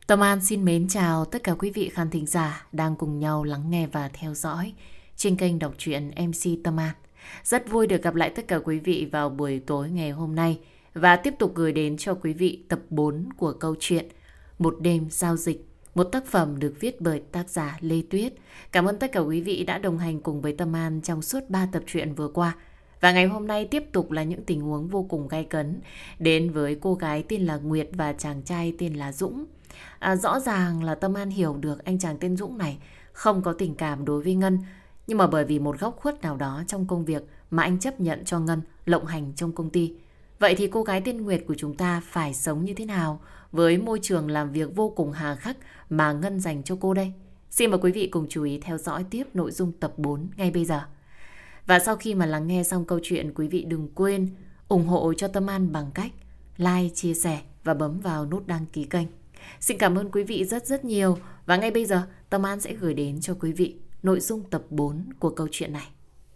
Tâm An xin mến chào tất cả quý vị khán thính giả đang cùng nhau lắng nghe và theo dõi trên kênh đọc truyện MC Tâm An. Rất vui được gặp lại tất cả quý vị vào buổi tối ngày hôm nay và tiếp tục gửi đến cho quý vị tập 4 của câu chuyện Một đêm giao dịch, một tác phẩm được viết bởi tác giả Lê Tuyết. Cảm ơn tất cả quý vị đã đồng hành cùng với Tâm An trong suốt 3 tập truyện vừa qua. Và ngày hôm nay tiếp tục là những tình huống vô cùng gay cấn đến với cô gái tên là Nguyệt và chàng trai tên là Dũng. Rõ ràng là Tâm An hiểu được anh chàng tên Dũng này không có tình cảm đối với Ngân. Nhưng mà bởi vì một góc khuất nào đó trong công việc mà anh chấp nhận cho Ngân lộng hành trong công ty. Vậy thì cô gái tên Nguyệt của chúng ta phải sống như thế nào với môi trường làm việc vô cùng hà khắc mà Ngân dành cho cô đây? Xin mời quý vị cùng chú ý theo dõi tiếp nội dung tập 4 ngay bây giờ. Và sau khi mà lắng nghe xong câu chuyện, quý vị đừng quên ủng hộ cho Tâm An bằng cách like, chia sẻ và bấm vào nút đăng ký kênh. Xin cảm ơn quý vị rất rất nhiều. Và ngay bây giờ Tâm An sẽ gửi đến cho quý vị nội dung tập 4 của câu chuyện này.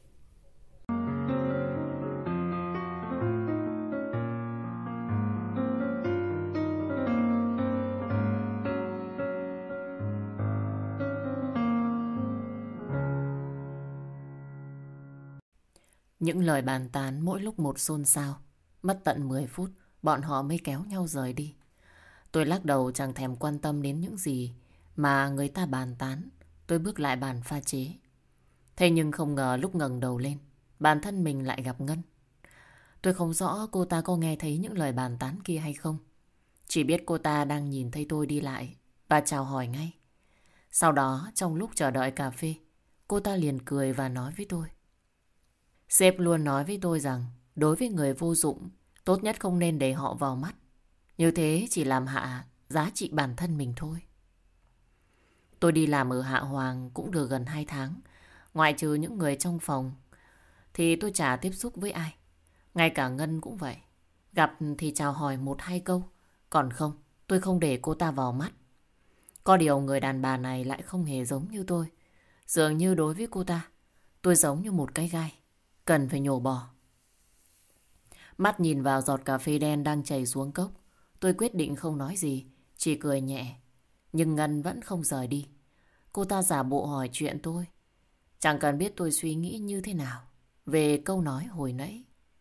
Những lời bàn tán mỗi lúc một xôn xao. Mất tận 10 phút, bọn họ mới kéo nhau rời đi. Tôi lắc đầu chẳng thèm quan tâm đến những gì mà người ta bàn tán. Tôi bước lại bàn pha chế. Thế nhưng không ngờ lúc ngẩng đầu lên, bản thân mình lại gặp Ngân. Tôi không rõ cô ta có nghe thấy những lời bàn tán kia hay không. Chỉ biết cô ta đang nhìn thấy tôi đi lại và chào hỏi ngay. Sau đó, trong lúc chờ đợi cà phê, cô ta liền cười và nói với tôi. Sếp luôn nói với tôi rằng đối với người vô dụng, tốt nhất không nên để họ vào mắt. Như thế chỉ làm hạ giá trị bản thân mình thôi. Tôi đi làm ở Hạ Hoàng cũng được gần 2 tháng. Ngoại trừ những người trong phòng thì tôi chả tiếp xúc với ai. Ngay cả Ngân cũng vậy. Gặp thì chào hỏi 1-2 câu. Còn không, tôi không để cô ta vào mắt. Có điều người đàn bà này lại không hề giống như tôi. Dường như đối với cô ta, tôi giống như một cái gai cần phải nhổ bỏ. Mắt nhìn vào giọt cà phê đen đang chảy xuống cốc. Tôi quyết định không nói gì, chỉ cười nhẹ. Nhưng Ngân vẫn không rời đi. Cô ta giả bộ hỏi chuyện tôi. Chẳng cần biết tôi suy nghĩ như thế nào về câu nói hồi nãy.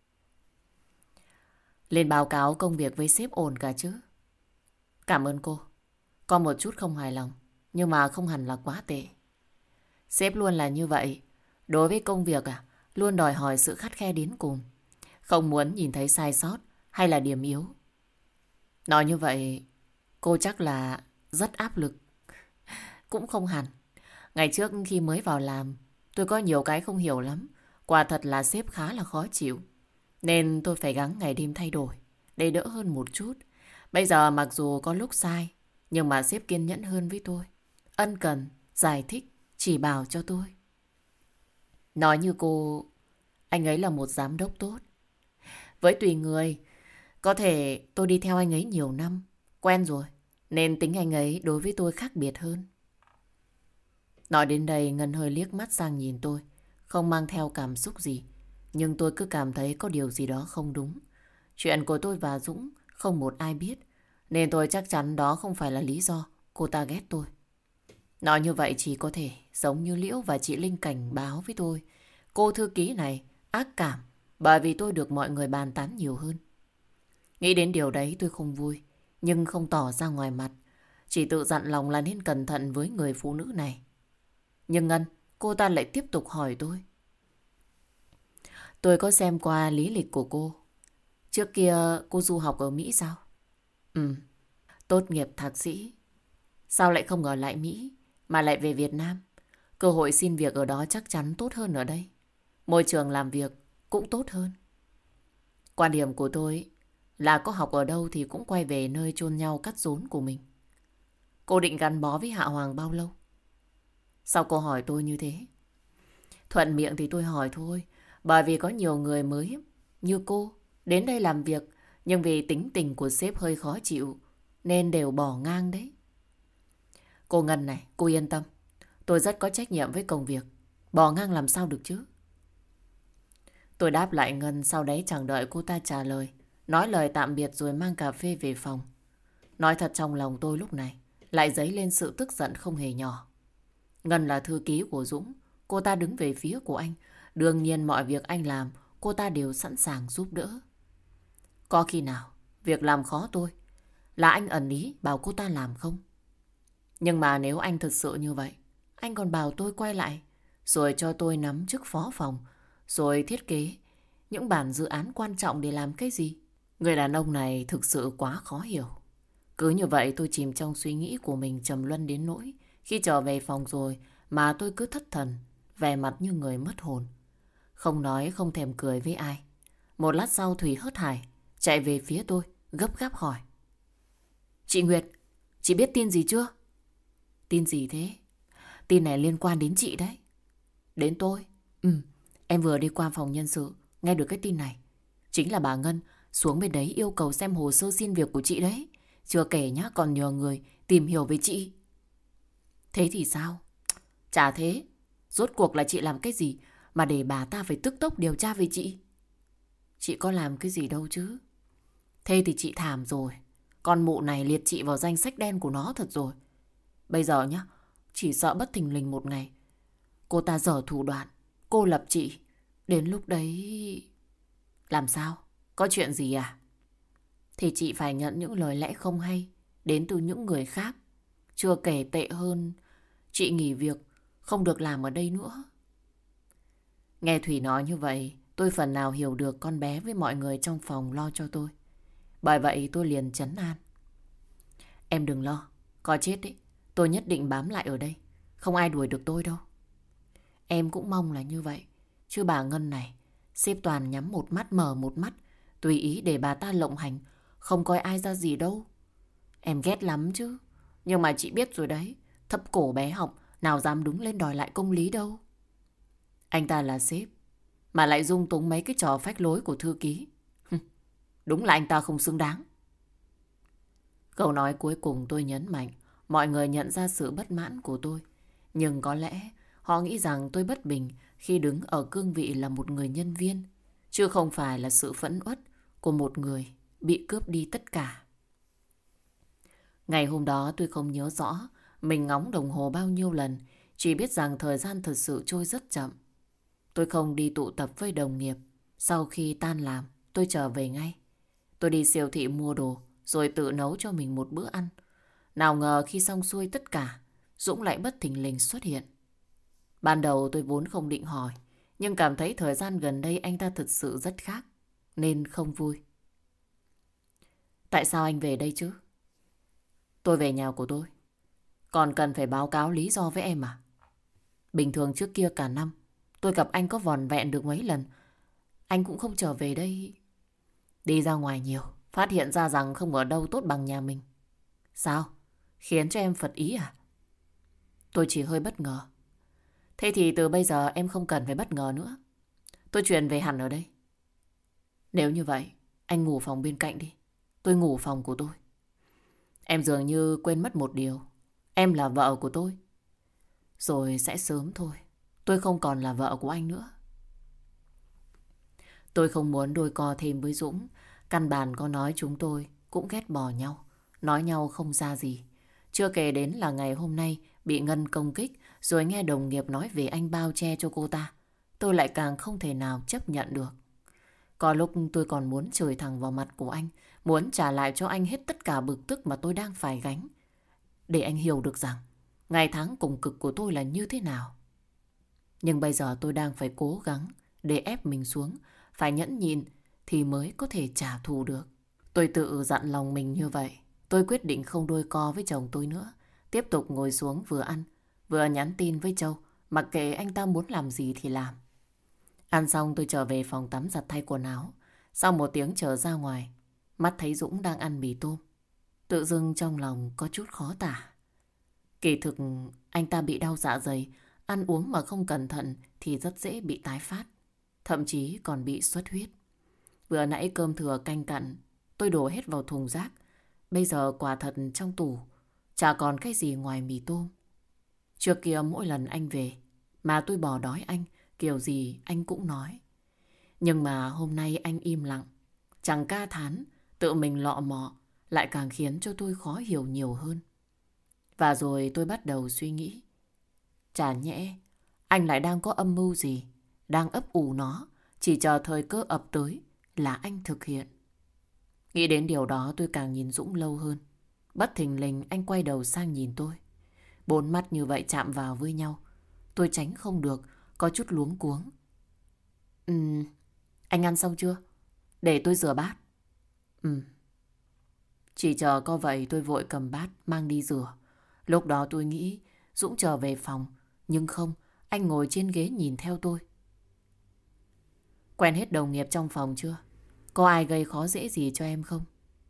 Lên báo cáo công việc với sếp ổn cả chứ? Cảm ơn cô. Có một chút không hài lòng, nhưng mà không hẳn là quá tệ. Sếp luôn là như vậy. Đối với công việc luôn đòi hỏi sự khắt khe đến cùng. Không muốn nhìn thấy sai sót hay là điểm yếu. Nói như vậy, cô chắc là rất áp lực. Cũng không hẳn. Ngày trước khi mới vào làm, tôi có nhiều cái không hiểu lắm. Quả thật là sếp khá là khó chịu. Nên tôi phải gắng ngày đêm thay đổi, để đỡ hơn một chút. Bây giờ mặc dù có lúc sai, nhưng mà sếp kiên nhẫn hơn với tôi. Ân cần, giải thích, chỉ bảo cho tôi. Nói như cô, anh ấy là một giám đốc tốt. Với tùy người, có thể tôi đi theo anh ấy nhiều năm, quen rồi, nên tính anh ấy đối với tôi khác biệt hơn. Nói đến đây, Ngân hơi liếc mắt sang nhìn tôi, không mang theo cảm xúc gì. Nhưng tôi cứ cảm thấy có điều gì đó không đúng. Chuyện của tôi và Dũng không một ai biết, nên tôi chắc chắn đó không phải là lý do cô ta ghét tôi. Nói như vậy chỉ có thể giống như Liễu và chị Linh cảnh báo với tôi. Cô thư ký này ác cảm bởi vì tôi được mọi người bàn tán nhiều hơn. Nghĩ đến điều đấy tôi không vui, nhưng không tỏ ra ngoài mặt. Chỉ tự dặn lòng là nên cẩn thận với người phụ nữ này. Nhưng Ngân, cô ta lại tiếp tục hỏi tôi. Tôi có xem qua lý lịch của cô. Trước kia cô du học ở Mỹ sao? Ừ, tốt nghiệp thạc sĩ. Sao lại không ở lại Mỹ mà lại về Việt Nam? Cơ hội xin việc ở đó chắc chắn tốt hơn ở đây. Môi trường làm việc cũng tốt hơn. Quan điểm của tôi là có học ở đâu thì cũng quay về nơi chôn nhau cắt rốn của mình. Cô định gắn bó với Hạ Hoàng bao lâu? Sao cô hỏi tôi như thế? Thuận miệng thì tôi hỏi thôi. Bởi vì có nhiều người mới như cô đến đây làm việc, nhưng vì tính tình của sếp hơi khó chịu nên đều bỏ ngang đấy. Cô Ngân này, cô yên tâm. Tôi rất có trách nhiệm với công việc. Bỏ ngang làm sao được chứ? Tôi đáp lại Ngân, sau đấy chẳng đợi cô ta trả lời. Nói lời tạm biệt rồi mang cà phê về phòng. Nói thật trong lòng tôi lúc này lại dấy lên sự tức giận không hề nhỏ. Ngân là thư ký của Dũng, cô ta đứng về phía của anh. Đương nhiên mọi việc anh làm, cô ta đều sẵn sàng giúp đỡ. Có khi nào việc làm khó tôi là anh ẩn ý bảo cô ta làm không? Nhưng mà nếu anh thật sự như vậy, anh còn bảo tôi quay lại, rồi cho tôi nắm chức phó phòng, rồi thiết kế những bản dự án quan trọng để làm cái gì? Người đàn ông này thực sự quá khó hiểu. Cứ như vậy tôi chìm trong suy nghĩ của mình trầm luân đến nỗi khi trở về phòng rồi mà tôi cứ thất thần, vẻ mặt như người mất hồn. Không nói không thèm cười với ai. Một lát sau Thủy hớt hải chạy về phía tôi, gấp gáp hỏi. Chị Nguyệt, chị biết tin gì chưa? Tin gì thế? Tin này liên quan đến chị đấy. Đến tôi? Em vừa đi qua phòng nhân sự, nghe được cái tin này. Chính là bà Ngân xuống bên đấy yêu cầu xem hồ sơ xin việc của chị đấy. Chưa kể nhá, còn nhờ người tìm hiểu về chị. Thế thì sao? Chả thế. Rốt cuộc là chị làm cái gì mà để bà ta phải tức tốc điều tra về chị? Chị có làm cái gì đâu chứ. Thế thì chị thảm rồi. Con mụ này liệt chị vào danh sách đen của nó thật rồi. Bây giờ nhá, chỉ sợ bất thình lình một ngày cô ta dở thủ đoạn, cô lập chị. Đến lúc đấy... Làm sao? Có chuyện gì à? Thì chị phải nhận những lời lẽ không hay đến từ những người khác. Chưa kể tệ hơn, chị nghỉ việc, không được làm ở đây nữa. Nghe Thủy nói như vậy, tôi phần nào hiểu được con bé với mọi người trong phòng lo cho tôi. Bởi vậy tôi liền trấn an. Em đừng lo, có chết đấy, tôi nhất định bám lại ở đây. Không ai đuổi được tôi đâu. Em cũng mong là như vậy. Chứ bà Ngân này, sếp toàn nhắm một mắt mở một mắt, tùy ý để bà ta lộng hành, không coi ai ra gì đâu. Em ghét lắm chứ. Nhưng mà chị biết rồi đấy, thấp cổ bé học, nào dám đứng lên đòi lại công lý đâu. Anh ta là sếp, mà lại dung túng mấy cái trò phách lối của thư ký. Đúng là anh ta không xứng đáng. Câu nói cuối cùng tôi nhấn mạnh, mọi người nhận ra sự bất mãn của tôi. Nhưng có lẽ họ nghĩ rằng tôi bất bình khi đứng ở cương vị là một người nhân viên, chứ không phải là sự phẫn uất của một người bị cướp đi tất cả. Ngày hôm đó tôi không nhớ rõ mình ngóng đồng hồ bao nhiêu lần, chỉ biết rằng thời gian thật sự trôi rất chậm. Tôi không đi tụ tập với đồng nghiệp. Sau khi tan làm, tôi trở về ngay. Tôi đi siêu thị mua đồ, rồi tự nấu cho mình một bữa ăn. Nào ngờ khi xong xuôi tất cả, Dũng lại bất thình lình xuất hiện. Ban đầu tôi vốn không định hỏi, nhưng cảm thấy thời gian gần đây anh ta thực sự rất khác, nên không vui. Tại sao anh về đây chứ? Tôi về nhà của tôi. Còn cần phải báo cáo lý do với em à? Bình thường trước kia cả năm, tôi gặp anh có vòn vẹn được mấy lần. Anh cũng không trở về đây. Đi ra ngoài nhiều, phát hiện ra rằng không ở đâu tốt bằng nhà mình. Sao? Khiến cho em phật ý à? Tôi chỉ hơi bất ngờ. Thế thì từ bây giờ em không cần phải bất ngờ nữa. Tôi chuyển về hẳn ở đây. Nếu như vậy, anh ngủ phòng bên cạnh đi. Tôi ngủ phòng của tôi. Em dường như quên mất một điều. Em là vợ của tôi. Rồi sẽ sớm thôi. Tôi không còn là vợ của anh nữa. Tôi không muốn đôi co thêm với Dũng. Căn bản có nói chúng tôi cũng ghét bỏ nhau. Nói nhau không ra gì. Chưa kể đến là ngày hôm nay bị Ngân công kích, rồi nghe đồng nghiệp nói về anh bao che cho cô ta. Tôi lại càng không thể nào chấp nhận được. Có lúc tôi còn muốn chửi thẳng vào mặt của anh, muốn trả lại cho anh hết tất cả bực tức mà tôi đang phải gánh. Để anh hiểu được rằng ngày tháng cùng cực của tôi là như thế nào. Nhưng bây giờ tôi đang phải cố gắng để ép mình xuống, phải nhẫn nhịn thì mới có thể trả thù được. Tôi tự dặn lòng mình như vậy. Tôi quyết định không đôi co với chồng tôi nữa. Tiếp tục ngồi xuống vừa ăn, vừa nhắn tin với Châu, mặc kệ anh ta muốn làm gì thì làm. Ăn xong tôi trở về phòng tắm giặt thay quần áo. Sau một tiếng chờ ra ngoài, mắt thấy Dũng đang ăn mì tôm. Tự dưng trong lòng có chút khó tả. Kỳ thực anh ta bị đau dạ dày, ăn uống mà không cẩn thận thì rất dễ bị tái phát. Thậm chí còn bị xuất huyết. Vừa nãy cơm thừa canh cặn, tôi đổ hết vào thùng rác. Bây giờ quả thật trong tủ chả còn cái gì ngoài mì tôm. Trước kia mỗi lần anh về mà tôi bỏ đói anh, kiểu gì anh cũng nói. Nhưng mà hôm nay anh im lặng, chẳng ca thán, tự mình lọ mọ, lại càng khiến cho tôi khó hiểu nhiều hơn. Và rồi tôi bắt đầu suy nghĩ. Chả nhẽ anh lại đang có âm mưu gì, đang ấp ủ nó, chỉ chờ thời cơ ập tới là anh thực hiện. Nghĩ đến điều đó tôi càng nhìn Dũng lâu hơn. Bất thình lình anh quay đầu sang nhìn tôi. Bốn mắt như vậy chạm vào với nhau. Tôi tránh không được, có chút luống cuống. Anh ăn xong chưa? Để tôi rửa bát. Chỉ chờ có vậy tôi vội cầm bát mang đi rửa. Lúc đó tôi nghĩ Dũng trở về phòng. Nhưng không, anh ngồi trên ghế nhìn theo tôi. Quen hết đồng nghiệp trong phòng chưa? Có ai gây khó dễ gì cho em không?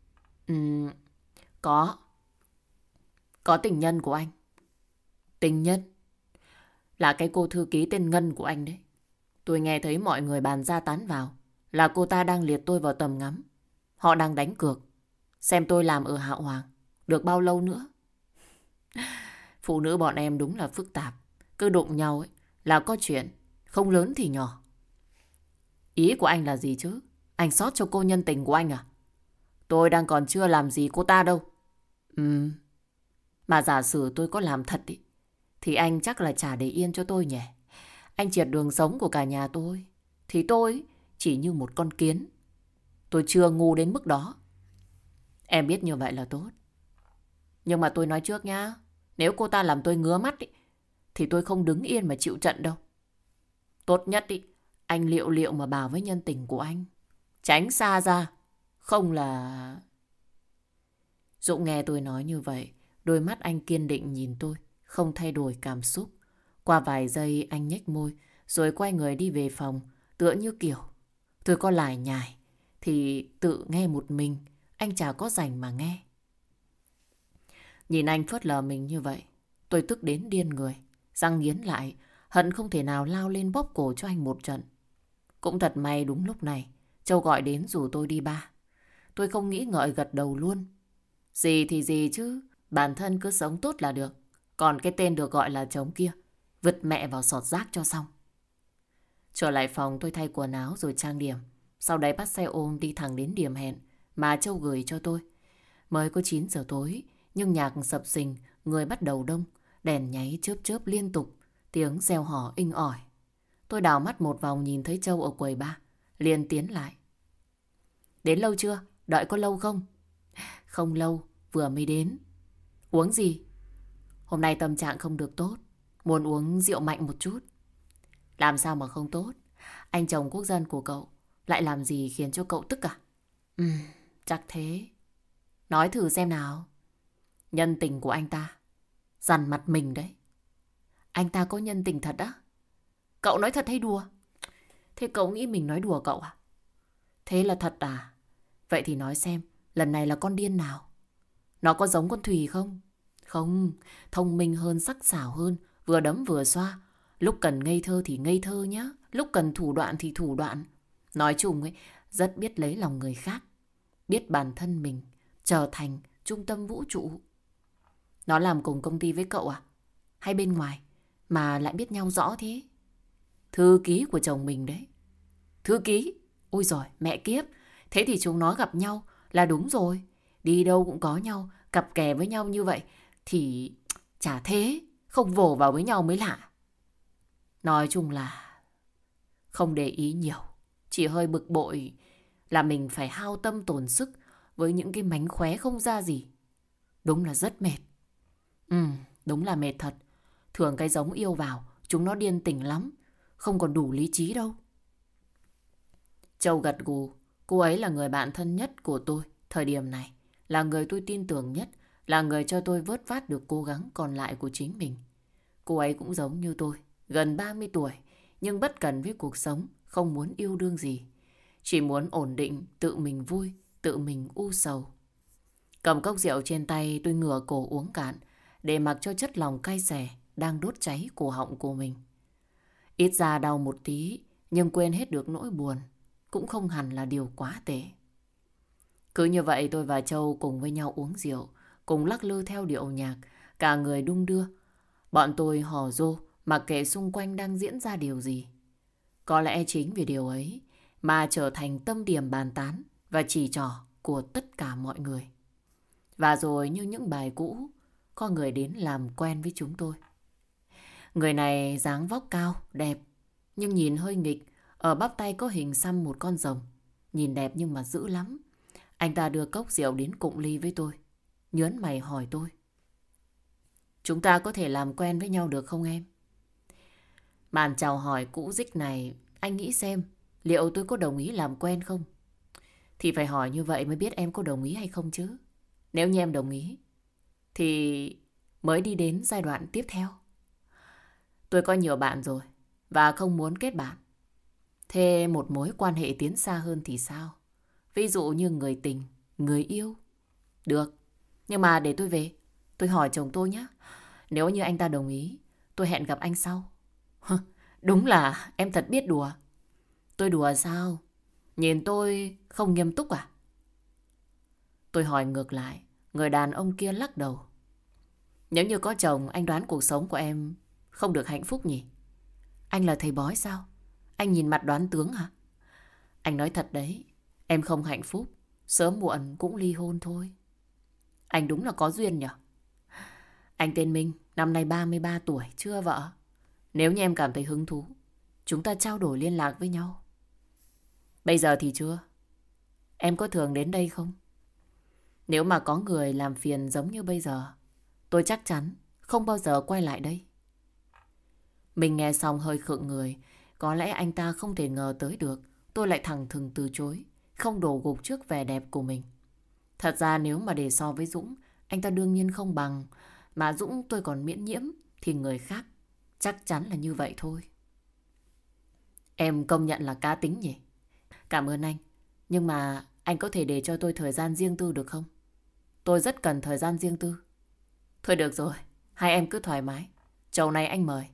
Có. Có tình nhân của anh. Tình nhân? Là cái cô thư ký tên Ngân của anh đấy. Tôi nghe thấy mọi người bàn ra tán vào là cô ta đang liệt tôi vào tầm ngắm. Họ đang đánh cược xem tôi làm ở Hạo Hoàng được bao lâu nữa. Phụ nữ bọn em đúng là phức tạp. Cứ đụng nhau ấy là có chuyện, không lớn thì nhỏ. Ý của anh là gì chứ? Anh xót cho cô nhân tình của anh à? Tôi đang còn chưa làm gì cô ta đâu. Mà giả sử tôi có làm thật ý, thì anh chắc là chả để yên cho tôi nhỉ. Anh triệt đường sống của cả nhà tôi, thì tôi chỉ như một con kiến. Tôi chưa ngu đến mức đó. Em biết như vậy là tốt. Nhưng mà tôi nói trước nhá, nếu cô ta làm tôi ngứa mắt ý, thì tôi không đứng yên mà chịu trận đâu. Tốt nhất ý, anh liệu liệu mà bảo với nhân tình của anh. Tránh xa ra, không là... Dũng nghe tôi nói như vậy, đôi mắt anh kiên định nhìn tôi, không thay đổi cảm xúc. Qua vài giây anh nhếch môi, rồi quay người đi về phòng, tựa như kiểu tôi có lải nhải thì tự nghe một mình, anh chả có rảnh mà nghe. Nhìn anh phớt lờ mình như vậy, tôi tức đến điên người, răng nghiến lại, hận không thể nào lao lên bóp cổ cho anh một trận. Cũng thật may đúng lúc này, Châu gọi đến rủ tôi đi bar. Tôi không nghĩ ngợi gật đầu luôn. Gì thì gì chứ, bản thân cứ sống tốt là được. Còn cái tên được gọi là chồng kia, vứt mẹ vào sọt rác cho xong. Trở lại phòng tôi thay quần áo rồi trang điểm. Sau đấy bắt xe ôm đi thẳng đến điểm hẹn mà Châu gửi cho tôi. Mới có 9 giờ tối, nhưng nhạc sập sình, người bắt đầu đông, đèn nháy chớp chớp liên tục, tiếng reo hò inh ỏi. Tôi đảo mắt một vòng nhìn thấy Châu ở quầy bar, liền tiến lại. Đến lâu chưa? Đợi có lâu không? Không lâu, vừa mới đến. Uống gì? Hôm nay tâm trạng không được tốt, muốn uống rượu mạnh một chút. Làm sao mà không tốt? Anh chồng quốc dân của cậu lại làm gì khiến cho cậu tức à? Chắc thế. Nói thử xem nào. Nhân tình của anh ta dằn mặt mình đấy. Anh ta có nhân tình thật á? Cậu nói thật hay đùa? Thế cậu nghĩ mình nói đùa cậu à? Thế là thật à? Vậy thì nói xem, lần này là con điên nào? Nó có giống con Thùy không? Không, thông minh hơn, sắc sảo hơn, vừa đấm vừa xoa. Lúc cần ngây thơ thì ngây thơ nhá, lúc cần thủ đoạn thì thủ đoạn. Nói chung ấy, rất biết lấy lòng người khác, biết bản thân mình trở thành trung tâm vũ trụ. Nó làm cùng công ty với cậu à? Hay bên ngoài mà lại biết nhau rõ thế? Thư ký của chồng mình đấy. Thư ký? Ôi giời, mẹ kiếp. Thế thì chúng nó gặp nhau là đúng rồi. Đi đâu cũng có nhau, cặp kè với nhau như vậy thì chả thế, không vồ vào với nhau mới lạ. Nói chung là không để ý nhiều, chỉ hơi bực bội là mình phải hao tâm tổn sức với những cái mánh khóe không ra gì. Đúng là rất mệt. Đúng là mệt thật. Thường cái giống yêu vào, chúng nó điên tỉnh lắm, không còn đủ lý trí đâu. Châu gật gù, cô ấy là người bạn thân nhất của tôi thời điểm này, là người tôi tin tưởng nhất, là người cho tôi vớt vát được cố gắng còn lại của chính mình. Cô ấy cũng giống như tôi, gần 30 tuổi, nhưng bất cần với cuộc sống, không muốn yêu đương gì. Chỉ muốn ổn định, tự mình vui, tự mình u sầu. Cầm cốc rượu trên tay tôi ngửa cổ uống cạn, để mặc cho chất lòng cay xè đang đốt cháy cổ họng của mình. Ít ra đau một tí, nhưng quên hết được nỗi buồn, cũng không hẳn là điều quá tệ. Cứ như vậy tôi và Châu cùng với nhau uống rượu, cùng lắc lư theo điệu nhạc, cả người đung đưa. Bọn tôi hò rô, mặc kệ xung quanh đang diễn ra điều gì. Có lẽ chính vì điều ấy mà trở thành tâm điểm bàn tán và chỉ trỏ của tất cả mọi người. Và rồi như những bài cũ, có người đến làm quen với chúng tôi. Người này dáng vóc cao, đẹp, nhưng nhìn hơi nghịch. Ở bắp tay có hình xăm một con rồng. Nhìn đẹp nhưng mà dữ lắm. Anh ta đưa cốc rượu đến cụng ly với tôi. Nhớn mày hỏi tôi. Chúng ta có thể làm quen với nhau được không em? Màn chào hỏi cũ dích này, anh nghĩ xem liệu tôi có đồng ý làm quen không? Thì phải hỏi như vậy mới biết em có đồng ý hay không chứ. Nếu như em đồng ý thì mới đi đến giai đoạn tiếp theo. Tôi có nhiều bạn rồi và không muốn kết bạn. Thế một mối quan hệ tiến xa hơn thì sao? Ví dụ như người tình, người yêu. Được, nhưng mà để tôi về, tôi hỏi chồng tôi nhé. Nếu như anh ta đồng ý, tôi hẹn gặp anh sau. Đúng là em thật biết đùa. Tôi đùa sao? Nhìn tôi không nghiêm túc à? Tôi hỏi ngược lại, người đàn ông kia lắc đầu. Nếu như có chồng, anh đoán cuộc sống của em không được hạnh phúc nhỉ? Anh là thầy bói sao? Anh nhìn mặt đoán tướng hả? Anh nói thật đấy, em không hạnh phúc, sớm muộn cũng ly hôn thôi. Anh đúng là có duyên nhỉ? Anh tên Minh, năm nay 33 tuổi, chưa vợ. Nếu như em cảm thấy hứng thú, chúng ta trao đổi liên lạc với nhau. Bây giờ thì chưa. Em có thường đến đây không? Nếu mà có người làm phiền giống như bây giờ, tôi chắc chắn không bao giờ quay lại đây. Mình nghe xong hơi khựng người. Có lẽ anh ta không thể ngờ tới được tôi lại thẳng thừng từ chối, không đổ gục trước vẻ đẹp của mình. Thật ra nếu mà để so với Dũng, anh ta đương nhiên không bằng. Mà Dũng tôi còn miễn nhiễm thì người khác chắc chắn là như vậy thôi. Em công nhận là cá tính nhỉ? Cảm ơn anh. Nhưng mà anh có thể để cho tôi thời gian riêng tư được không? Tôi rất cần thời gian riêng tư. Thôi được rồi, hai em cứ thoải mái. Chầu này anh mời.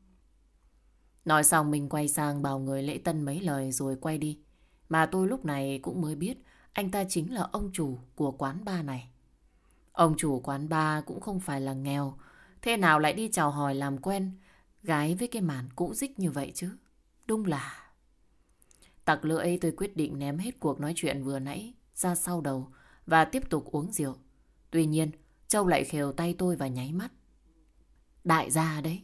Nói xong mình quay sang bảo người lễ tân mấy lời rồi quay đi. Mà tôi lúc này cũng mới biết anh ta chính là ông chủ của quán bar này. Ông chủ quán bar cũng không phải là nghèo. Thế nào lại đi chào hỏi làm quen gái với cái màn cũ dích như vậy chứ? Đúng là... Tặc lưỡi tôi quyết định ném hết cuộc nói chuyện vừa nãy ra sau đầu và tiếp tục uống rượu. Tuy nhiên, Châu lại khều tay tôi và nháy mắt. Đại gia đấy.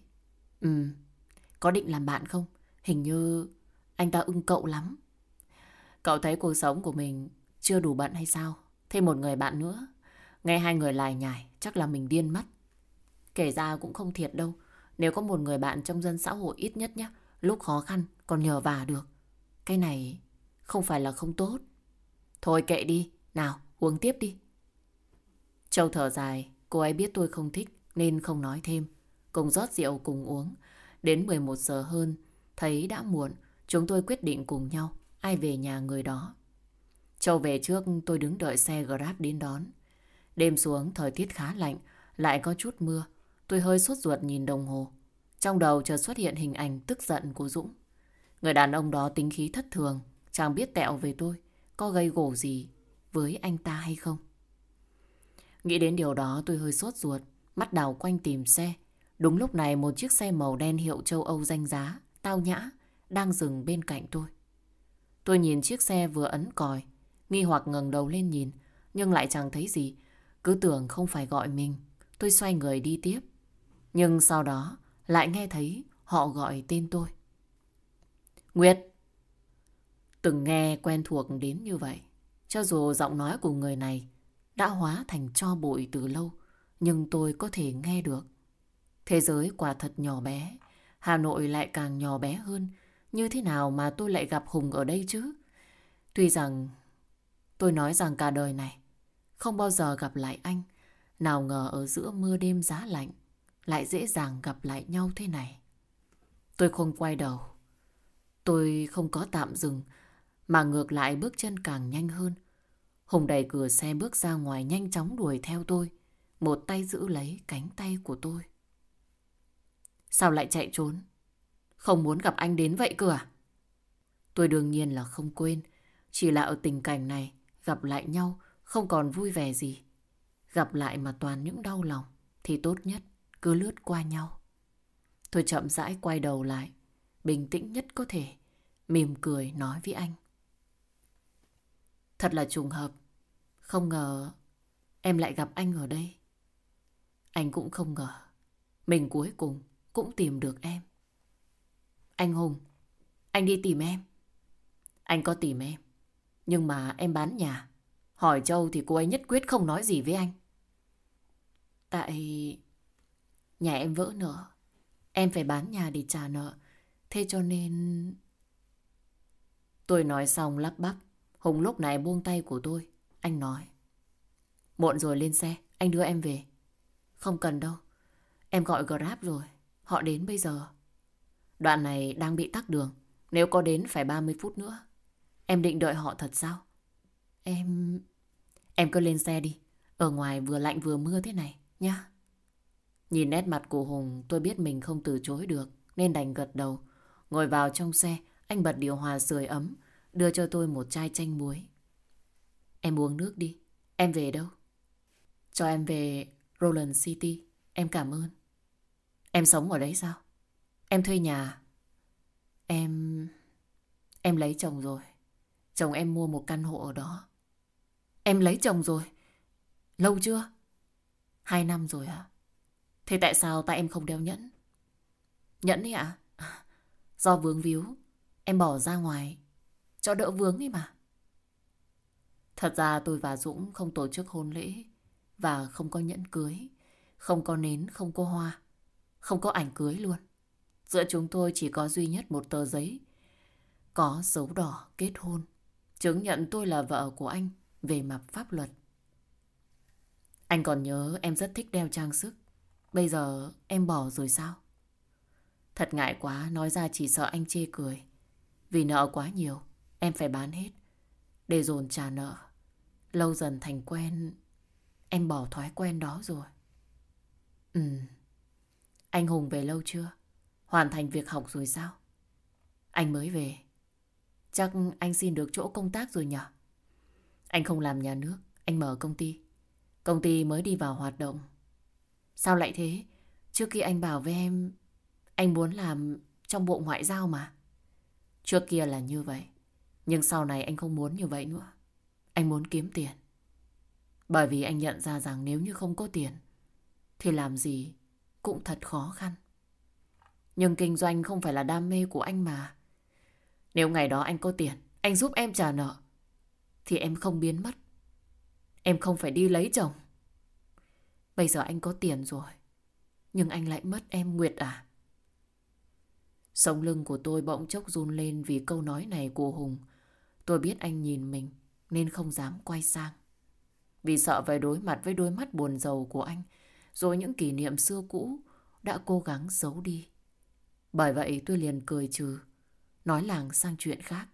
Có định làm bạn không? Hình như anh ta ưng cậu lắm. Cậu thấy cuộc sống của mình chưa đủ bận hay sao? Thêm một người bạn nữa. Nghe hai người lải nhải, chắc là mình điên mất. Kể ra cũng không thiệt đâu. Nếu có một người bạn trong dân xã hội ít nhất nhé, lúc khó khăn còn nhờ vả được. Cái này không phải là không tốt. Thôi kệ đi, nào uống tiếp đi. Châu thở dài, cô ấy biết tôi không thích nên không nói thêm. Cùng rót rượu cùng uống. Đến 11 giờ hơn, thấy đã muộn, chúng tôi quyết định cùng nhau ai về nhà người đó. Châu về trước, tôi đứng đợi xe Grab đến đón. Đêm xuống thời tiết khá lạnh, lại có chút mưa. Tôi hơi sốt ruột nhìn đồng hồ. Trong đầu chợt xuất hiện hình ảnh tức giận của Dũng. Người đàn ông đó tính khí thất thường, chẳng biết tẹo về tôi, có gây gổ gì với anh ta hay không. Nghĩ đến điều đó tôi hơi sốt ruột, mắt đảo quanh tìm xe. Đúng lúc này một chiếc xe màu đen hiệu châu Âu danh giá, tao nhã, đang dừng bên cạnh tôi. Tôi nhìn chiếc xe vừa ấn còi, nghi hoặc ngẩng đầu lên nhìn, nhưng lại chẳng thấy gì. Cứ tưởng không phải gọi mình, tôi xoay người đi tiếp. Nhưng sau đó lại nghe thấy họ gọi tên tôi. Nguyệt! Từng nghe quen thuộc đến như vậy. Cho dù giọng nói của người này đã hóa thành tro bụi từ lâu, nhưng tôi có thể nghe được. Thế giới quả thật nhỏ bé, Hà Nội lại càng nhỏ bé hơn. Như thế nào mà tôi lại gặp Hùng ở đây chứ? Tuy rằng tôi nói rằng cả đời này không bao giờ gặp lại anh, nào ngờ ở giữa mưa đêm giá lạnh lại dễ dàng gặp lại nhau thế này. Tôi không quay đầu, tôi không có tạm dừng, mà ngược lại bước chân càng nhanh hơn. Hùng đẩy cửa xe bước ra ngoài nhanh chóng đuổi theo tôi, một tay giữ lấy cánh tay của tôi. Sao lại chạy trốn? Không muốn gặp anh đến vậy cơ à? Tôi đương nhiên là không quên, chỉ là ở tình cảnh này gặp lại nhau không còn vui vẻ gì. Gặp lại mà toàn những đau lòng thì tốt nhất cứ lướt qua nhau. Tôi chậm rãi quay đầu lại, bình tĩnh nhất có thể, mỉm cười nói với anh. Thật là trùng hợp, không ngờ em lại gặp anh ở đây. Anh cũng không ngờ mình cuối cùng cũng tìm được em. Anh Hùng, anh đi tìm em. Anh có tìm em, nhưng mà em bán nhà. Hỏi Châu thì cô ấy nhất quyết không nói gì với anh. Tại nhà em vỡ nợ, em phải bán nhà để trả nợ. Thế cho nên... Tôi nói xong lắp bắp. Hùng lúc này buông tay của tôi. Anh nói: muộn rồi, lên xe, anh đưa em về. Không cần đâu, em gọi Grab rồi, họ đến bây giờ. Đoạn này đang bị tắc đường, nếu có đến phải 30 phút nữa. Em định đợi họ thật sao? Em cứ lên xe đi. Ở ngoài vừa lạnh vừa mưa thế này nhá. Nhìn nét mặt của Hùng, tôi biết mình không từ chối được nên đành gật đầu. Ngồi vào trong xe, anh bật điều hòa sưởi ấm, đưa cho tôi một chai chanh muối. Em uống nước đi. Em về đâu? Cho em về Roland City. Em cảm ơn. Em sống ở đấy sao? Em thuê nhà. Em lấy chồng rồi. Chồng em mua một căn hộ ở đó. Em lấy chồng rồi? Lâu chưa? 2 năm rồi à? Thế tại sao tại em không đeo nhẫn? Nhẫn ấy ạ? Do vướng víu, em bỏ ra ngoài cho đỡ vướng ấy mà. Thật ra tôi và Dũng không tổ chức hôn lễ và không có nhẫn cưới, không có nến, không có hoa, không có ảnh cưới luôn. Giữa chúng tôi chỉ có duy nhất một tờ giấy có dấu đỏ kết hôn, chứng nhận tôi là vợ của anh về mặt pháp luật. Anh còn nhớ em rất thích đeo trang sức. Bây giờ em bỏ rồi sao? Thật ngại quá, nói ra chỉ sợ anh chê cười. Vì nợ quá nhiều, em phải bán hết để dồn trả nợ. Lâu dần thành quen, em bỏ thói quen đó rồi. Ừ. Anh Hùng về lâu chưa? Hoàn thành việc học rồi sao? Anh mới về. Chắc anh xin được chỗ công tác rồi nhỉ? Anh không làm nhà nước, anh mở công ty. Công ty mới đi vào hoạt động. Sao lại thế? Trước khi anh bảo với em anh muốn làm trong Bộ Ngoại giao mà. Trước kia là như vậy, nhưng sau này anh không muốn như vậy nữa. Anh muốn kiếm tiền. Bởi vì anh nhận ra rằng nếu như không có tiền thì làm gì cũng thật khó khăn. Nhưng kinh doanh không phải là đam mê của anh mà. Nếu ngày đó anh có tiền, anh giúp em trả nợ, thì em không biến mất. Em không phải đi lấy chồng. Bây giờ anh có tiền rồi, nhưng anh lại mất em, Nguyệt à. Sống lưng của tôi bỗng chốc run lên vì câu nói này của Hùng. Tôi biết anh nhìn mình nên không dám quay sang. Vì sợ phải đối mặt với đôi mắt buồn rầu của anh, rồi những kỷ niệm xưa cũ đã cố gắng giấu đi. Bởi vậy tôi liền cười trừ, nói làng sang chuyện khác.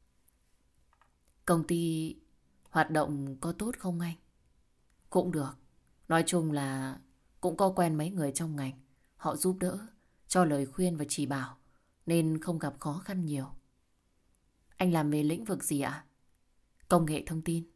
Công ty hoạt động có tốt không anh? Cũng được. Nói chung là cũng có quen mấy người trong ngành. Họ giúp đỡ, cho lời khuyên và chỉ bảo, nên không gặp khó khăn nhiều. Anh làm về lĩnh vực gì ạ? Công nghệ thông tin.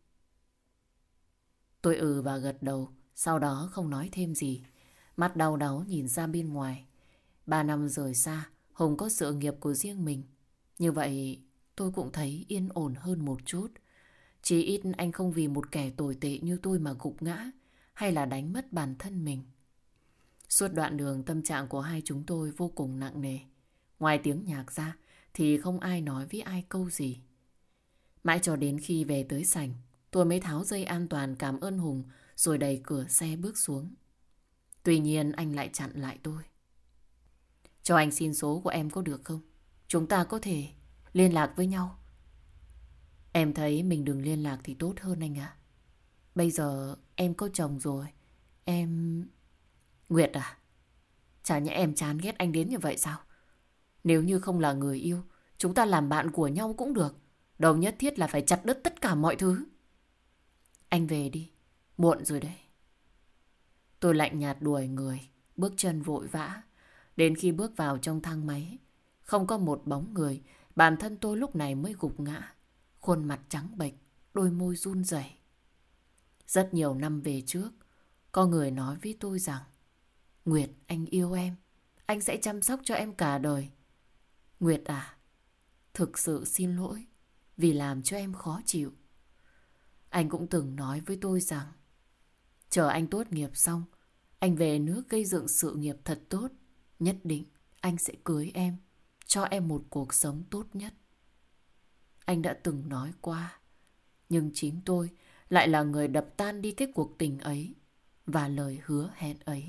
Tôi và gật đầu, sau đó không nói thêm gì. Mắt đau đáu nhìn ra bên ngoài. 3 năm rời xa, Hùng có sự nghiệp của riêng mình. Như vậy tôi cũng thấy yên ổn hơn một chút. Chỉ ít anh không vì một kẻ tồi tệ như tôi mà gục ngã hay là đánh mất bản thân mình. Suốt đoạn đường tâm trạng của hai chúng tôi vô cùng nặng nề. Ngoài tiếng nhạc ra thì không ai nói với ai câu gì. Mãi cho đến khi về tới sảnh, tôi mới tháo dây an toàn cảm ơn Hùng rồi đẩy cửa xe bước xuống. Tuy nhiên anh lại chặn lại tôi. Cho anh xin số của em có được không? Chúng ta có thể liên lạc với nhau. Em thấy mình đừng liên lạc thì tốt hơn anh ạ. Bây giờ em có chồng rồi. Em... Nguyệt à? Chả nhẽ em chán ghét anh đến như vậy sao? Nếu như không là người yêu, chúng ta làm bạn của nhau cũng được. Đâu nhất thiết là phải chặt đứt tất cả mọi thứ. Anh về đi, muộn rồi đấy. Tôi lạnh nhạt đuổi người, bước chân vội vã. Đến khi bước vào trong thang máy, không có một bóng người, bản thân tôi lúc này mới gục ngã. Khuôn mặt trắng bệch, đôi môi run rẩy. Rất nhiều năm về trước, có người nói với tôi rằng Nguyệt, anh yêu em, anh sẽ chăm sóc cho em cả đời. Nguyệt à, thực sự xin lỗi vì làm cho em khó chịu. Anh cũng từng nói với tôi rằng chờ anh tốt nghiệp xong, Anh về nước gây dựng sự nghiệp thật tốt. Nhất định anh sẽ cưới em, cho em một cuộc sống tốt nhất. Anh đã từng nói qua, nhưng chính tôi lại là người đập tan đi cái cuộc tình ấy và lời hứa hẹn ấy.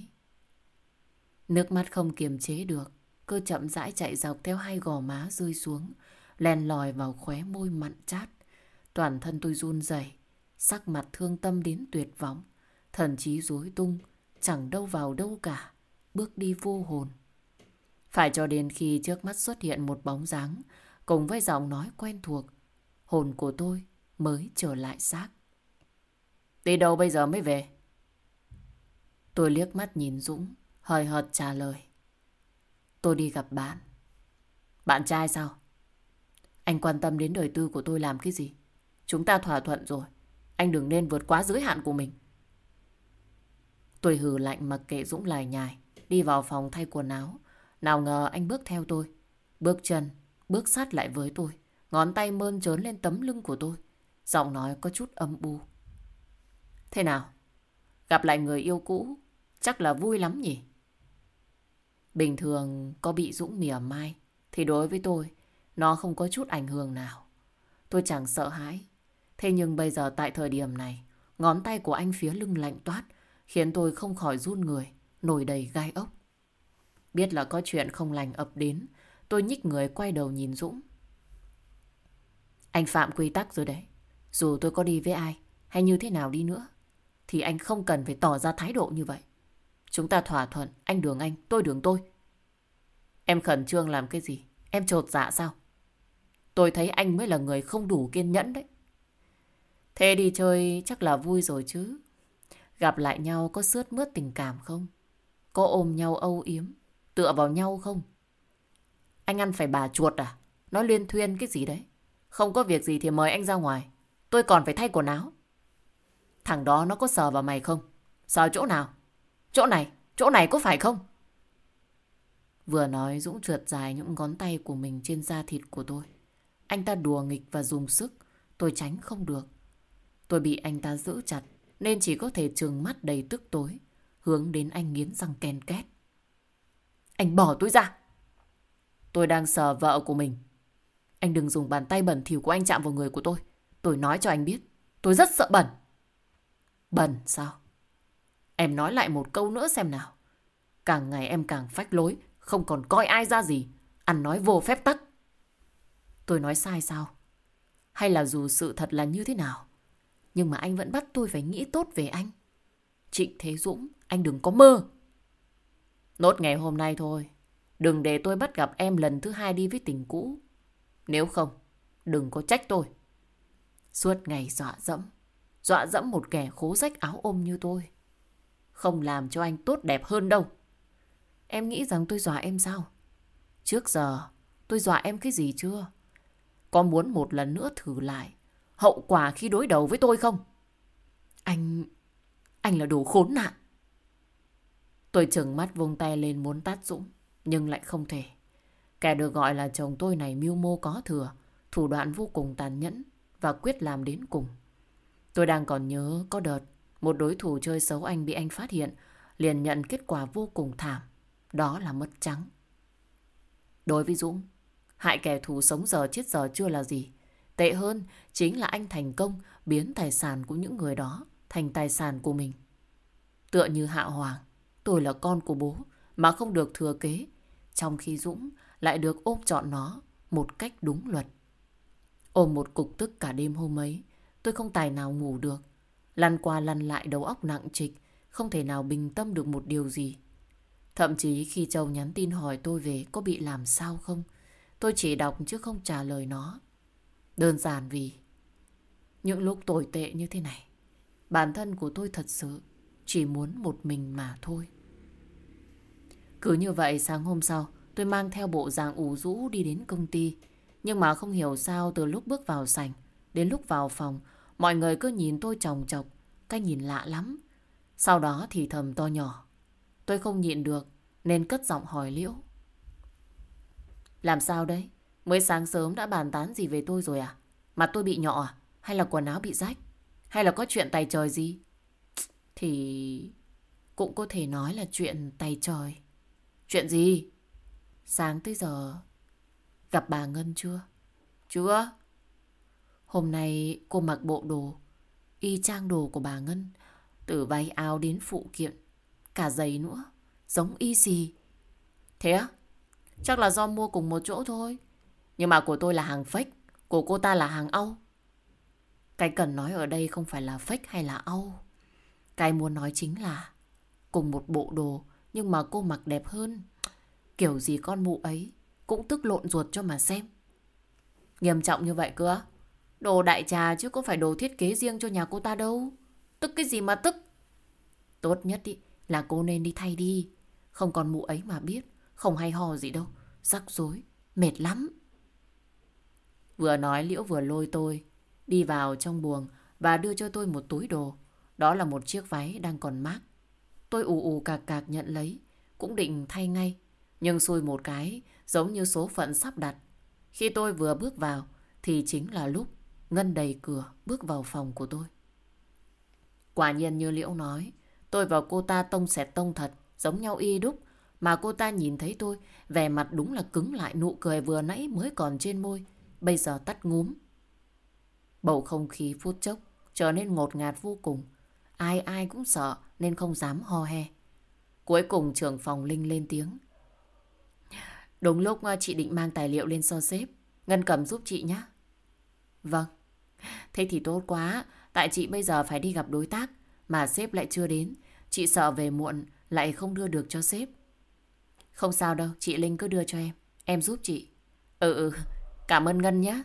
Nước mắt không kiềm chế được, cứ chậm rãi chạy dọc theo hai gò má rơi xuống, len lỏi vào khóe môi mặn chát. Toàn thân tôi run rẩy, sắc mặt thương tâm đến tuyệt vọng, thần trí rối tung, chẳng đâu vào đâu cả, bước đi vô hồn. Phải cho đến khi trước mắt xuất hiện một bóng dáng, cùng với giọng nói quen thuộc, hồn của tôi mới trở lại xác. Đi đâu bây giờ mới về? Tôi liếc mắt nhìn Dũng, hời hợt trả lời. Tôi đi gặp bạn. Bạn trai sao? Anh quan tâm đến đời tư của tôi làm cái gì? Chúng ta thỏa thuận rồi. Anh đừng nên vượt quá giới hạn của mình. Tôi hừ lạnh mặc kệ Dũng lải nhải, đi vào phòng thay quần áo. Nào ngờ anh bước theo tôi. Bước chân, bước sát lại với tôi. Ngón tay mơn trớn lên tấm lưng của tôi. Giọng nói có chút âm u. Thế nào? Gặp lại người yêu cũ, chắc là vui lắm nhỉ? Bình thường có bị Dũng mỉa mai, thì đối với tôi, nó không có chút ảnh hưởng nào. Tôi chẳng sợ hãi. Thế nhưng bây giờ tại thời điểm này, ngón tay của anh phía lưng lạnh toát, khiến tôi không khỏi run người, nổi đầy gai ốc. Biết là có chuyện không lành ập đến, tôi nhích người quay đầu nhìn Dũng. Anh phạm quy tắc rồi đấy. Dù tôi có đi với ai, hay như thế nào đi nữa, thì anh không cần phải tỏ ra thái độ như vậy. Chúng ta thỏa thuận, anh đường anh, tôi đường tôi. Em khẩn trương làm cái gì? Em chột dạ sao? Tôi thấy anh mới là người không đủ kiên nhẫn đấy. Thế đi chơi chắc là vui rồi chứ. Gặp lại nhau có sướt mướt tình cảm không? Có ôm nhau âu yếm, tựa vào nhau không? Anh ăn phải bà chuột à? Nói liên thuyên cái gì đấy? Không có việc gì thì mời anh ra ngoài. Tôi còn phải thay quần áo. Thằng đó nó có sờ vào mày không? Sờ chỗ nào? Chỗ này có phải không? Vừa nói Dũng trượt dài những ngón tay của mình trên da thịt của tôi. Anh ta đùa nghịch và dùng sức. Tôi tránh không được. Tôi bị anh ta giữ chặt nên chỉ có thể trừng mắt đầy tức tối, hướng đến anh nghiến răng ken két. Anh bỏ tôi ra. Tôi đang sờ vợ của mình. Anh đừng dùng bàn tay bẩn thỉu của anh chạm vào người của tôi. Tôi nói cho anh biết, tôi rất sợ bẩn. Bẩn sao? Em nói lại một câu nữa xem nào. Càng ngày em càng phách lối, không còn coi ai ra gì, ăn nói vô phép tắc. Tôi nói sai sao? Hay là dù sự thật là như thế nào, nhưng mà anh vẫn bắt tôi phải nghĩ tốt về anh? Trịnh Thế Dũng, anh đừng có mơ. Nốt ngày hôm nay thôi. Đừng để tôi bắt gặp em lần thứ hai đi với tình cũ. Nếu không, đừng có trách tôi. Suốt ngày dọa dẫm một kẻ khố rách áo ôm như tôi, không làm cho anh tốt đẹp hơn đâu. Em nghĩ rằng tôi dọa em sao? Trước giờ tôi dọa em cái gì chưa? Có muốn một lần nữa thử lại hậu quả khi đối đầu với tôi không? Anh là đồ khốn nạn. Tôi trừng mắt vung tay lên muốn tát Dũng, nhưng lại không thể. Kẻ được gọi là chồng tôi này mưu mô có thừa, thủ đoạn vô cùng tàn nhẫn và quyết làm đến cùng. Tôi đang còn nhớ có đợt một đối thủ chơi xấu anh bị anh phát hiện, liền nhận kết quả vô cùng thảm, đó là mất trắng. Đối với Dũng, hại kẻ thù sống giờ chết giờ chưa là gì. Tệ hơn chính là anh thành công biến tài sản của những người đó thành tài sản của mình. Tựa như Hạ Hoàng, tôi là con của bố mà không được thừa kế, trong khi Dũng lại được ôm trọn nó một cách đúng luật. Ôm một cục tức cả đêm hôm ấy, tôi không tài nào ngủ được. Lăn qua lăn lại đầu óc nặng trịch, không thể nào bình tâm được một điều gì. Thậm chí khi Châu nhắn tin hỏi tôi về có bị làm sao không, tôi chỉ đọc chứ không trả lời nó. Đơn giản vì những lúc tồi tệ như thế này, bản thân của tôi thật sự chỉ muốn một mình mà thôi. Cứ như vậy sáng hôm sau, tôi mang theo bộ dạng ủ rũ đi đến công ty. Nhưng mà không hiểu sao từ lúc bước vào sảnh đến lúc vào phòng, mọi người cứ nhìn tôi chòng chọc, cái nhìn lạ lắm. Sau đó thì thầm to nhỏ. Tôi không nhịn được nên cất giọng hỏi Liễu. Làm sao đấy? Mới sáng sớm đã bàn tán gì về tôi rồi à? Mặt tôi bị nhọ à? Hay là quần áo bị rách? Hay là có chuyện tày trời gì? Thì cũng có thể nói là chuyện tay trời. Chuyện gì? Sáng tới giờ gặp bà Ngân chưa? Chưa. Hôm nay cô mặc bộ đồ y chang đồ của bà Ngân, từ váy áo đến phụ kiện, cả giày nữa, giống y xì. Thế á? Chắc là do mua cùng một chỗ thôi. Nhưng mà của tôi là hàng fake, của cô ta là hàng Âu. Cái cần nói ở đây không phải là fake hay là Âu. Cái muốn nói chính là cùng một bộ đồ nhưng mà cô mặc đẹp hơn. Kiểu gì con mụ ấy cũng tức lộn ruột cho mà xem. Nghiêm trọng như vậy cơ á? Đồ đại trà chứ có phải đồ thiết kế riêng cho nhà cô ta đâu. Tức cái gì mà tức? Tốt nhất ý, là cô nên đi thay đi. Không còn mụ ấy mà biết, không hay ho gì đâu. Rắc rối, mệt lắm. Vừa nói Liễu vừa lôi tôi đi vào trong buồng và đưa cho tôi một túi đồ. Đó là một chiếc váy đang còn mác. Tôi ù ù cạc cạc nhận lấy, cũng định thay ngay. Nhưng xui một cái, giống như số phận sắp đặt. Khi tôi vừa bước vào, thì chính là lúc Ngân đẩy cửa bước vào phòng của tôi. Quả nhiên như Liễu nói, tôi và cô ta tông xẹt tông thật, giống nhau y đúc. Mà cô ta nhìn thấy tôi, vẻ mặt đúng là cứng lại, nụ cười vừa nãy mới còn trên môi, bây giờ tắt ngúm. Bầu không khí phút chốc trở nên ngột ngạt vô cùng. Ai ai cũng sợ nên không dám ho he. Cuối cùng trưởng phòng Linh lên tiếng. Đúng lúc chị định mang tài liệu lên cho sếp, Ngân cầm giúp chị nhé. Vâng. Thế thì tốt quá. Tại chị bây giờ phải đi gặp đối tác, mà sếp lại chưa đến. Chị sợ về muộn lại không đưa được cho sếp. Không sao đâu, chị Linh cứ đưa cho em giúp chị. Ừ, cảm ơn Ngân nhé.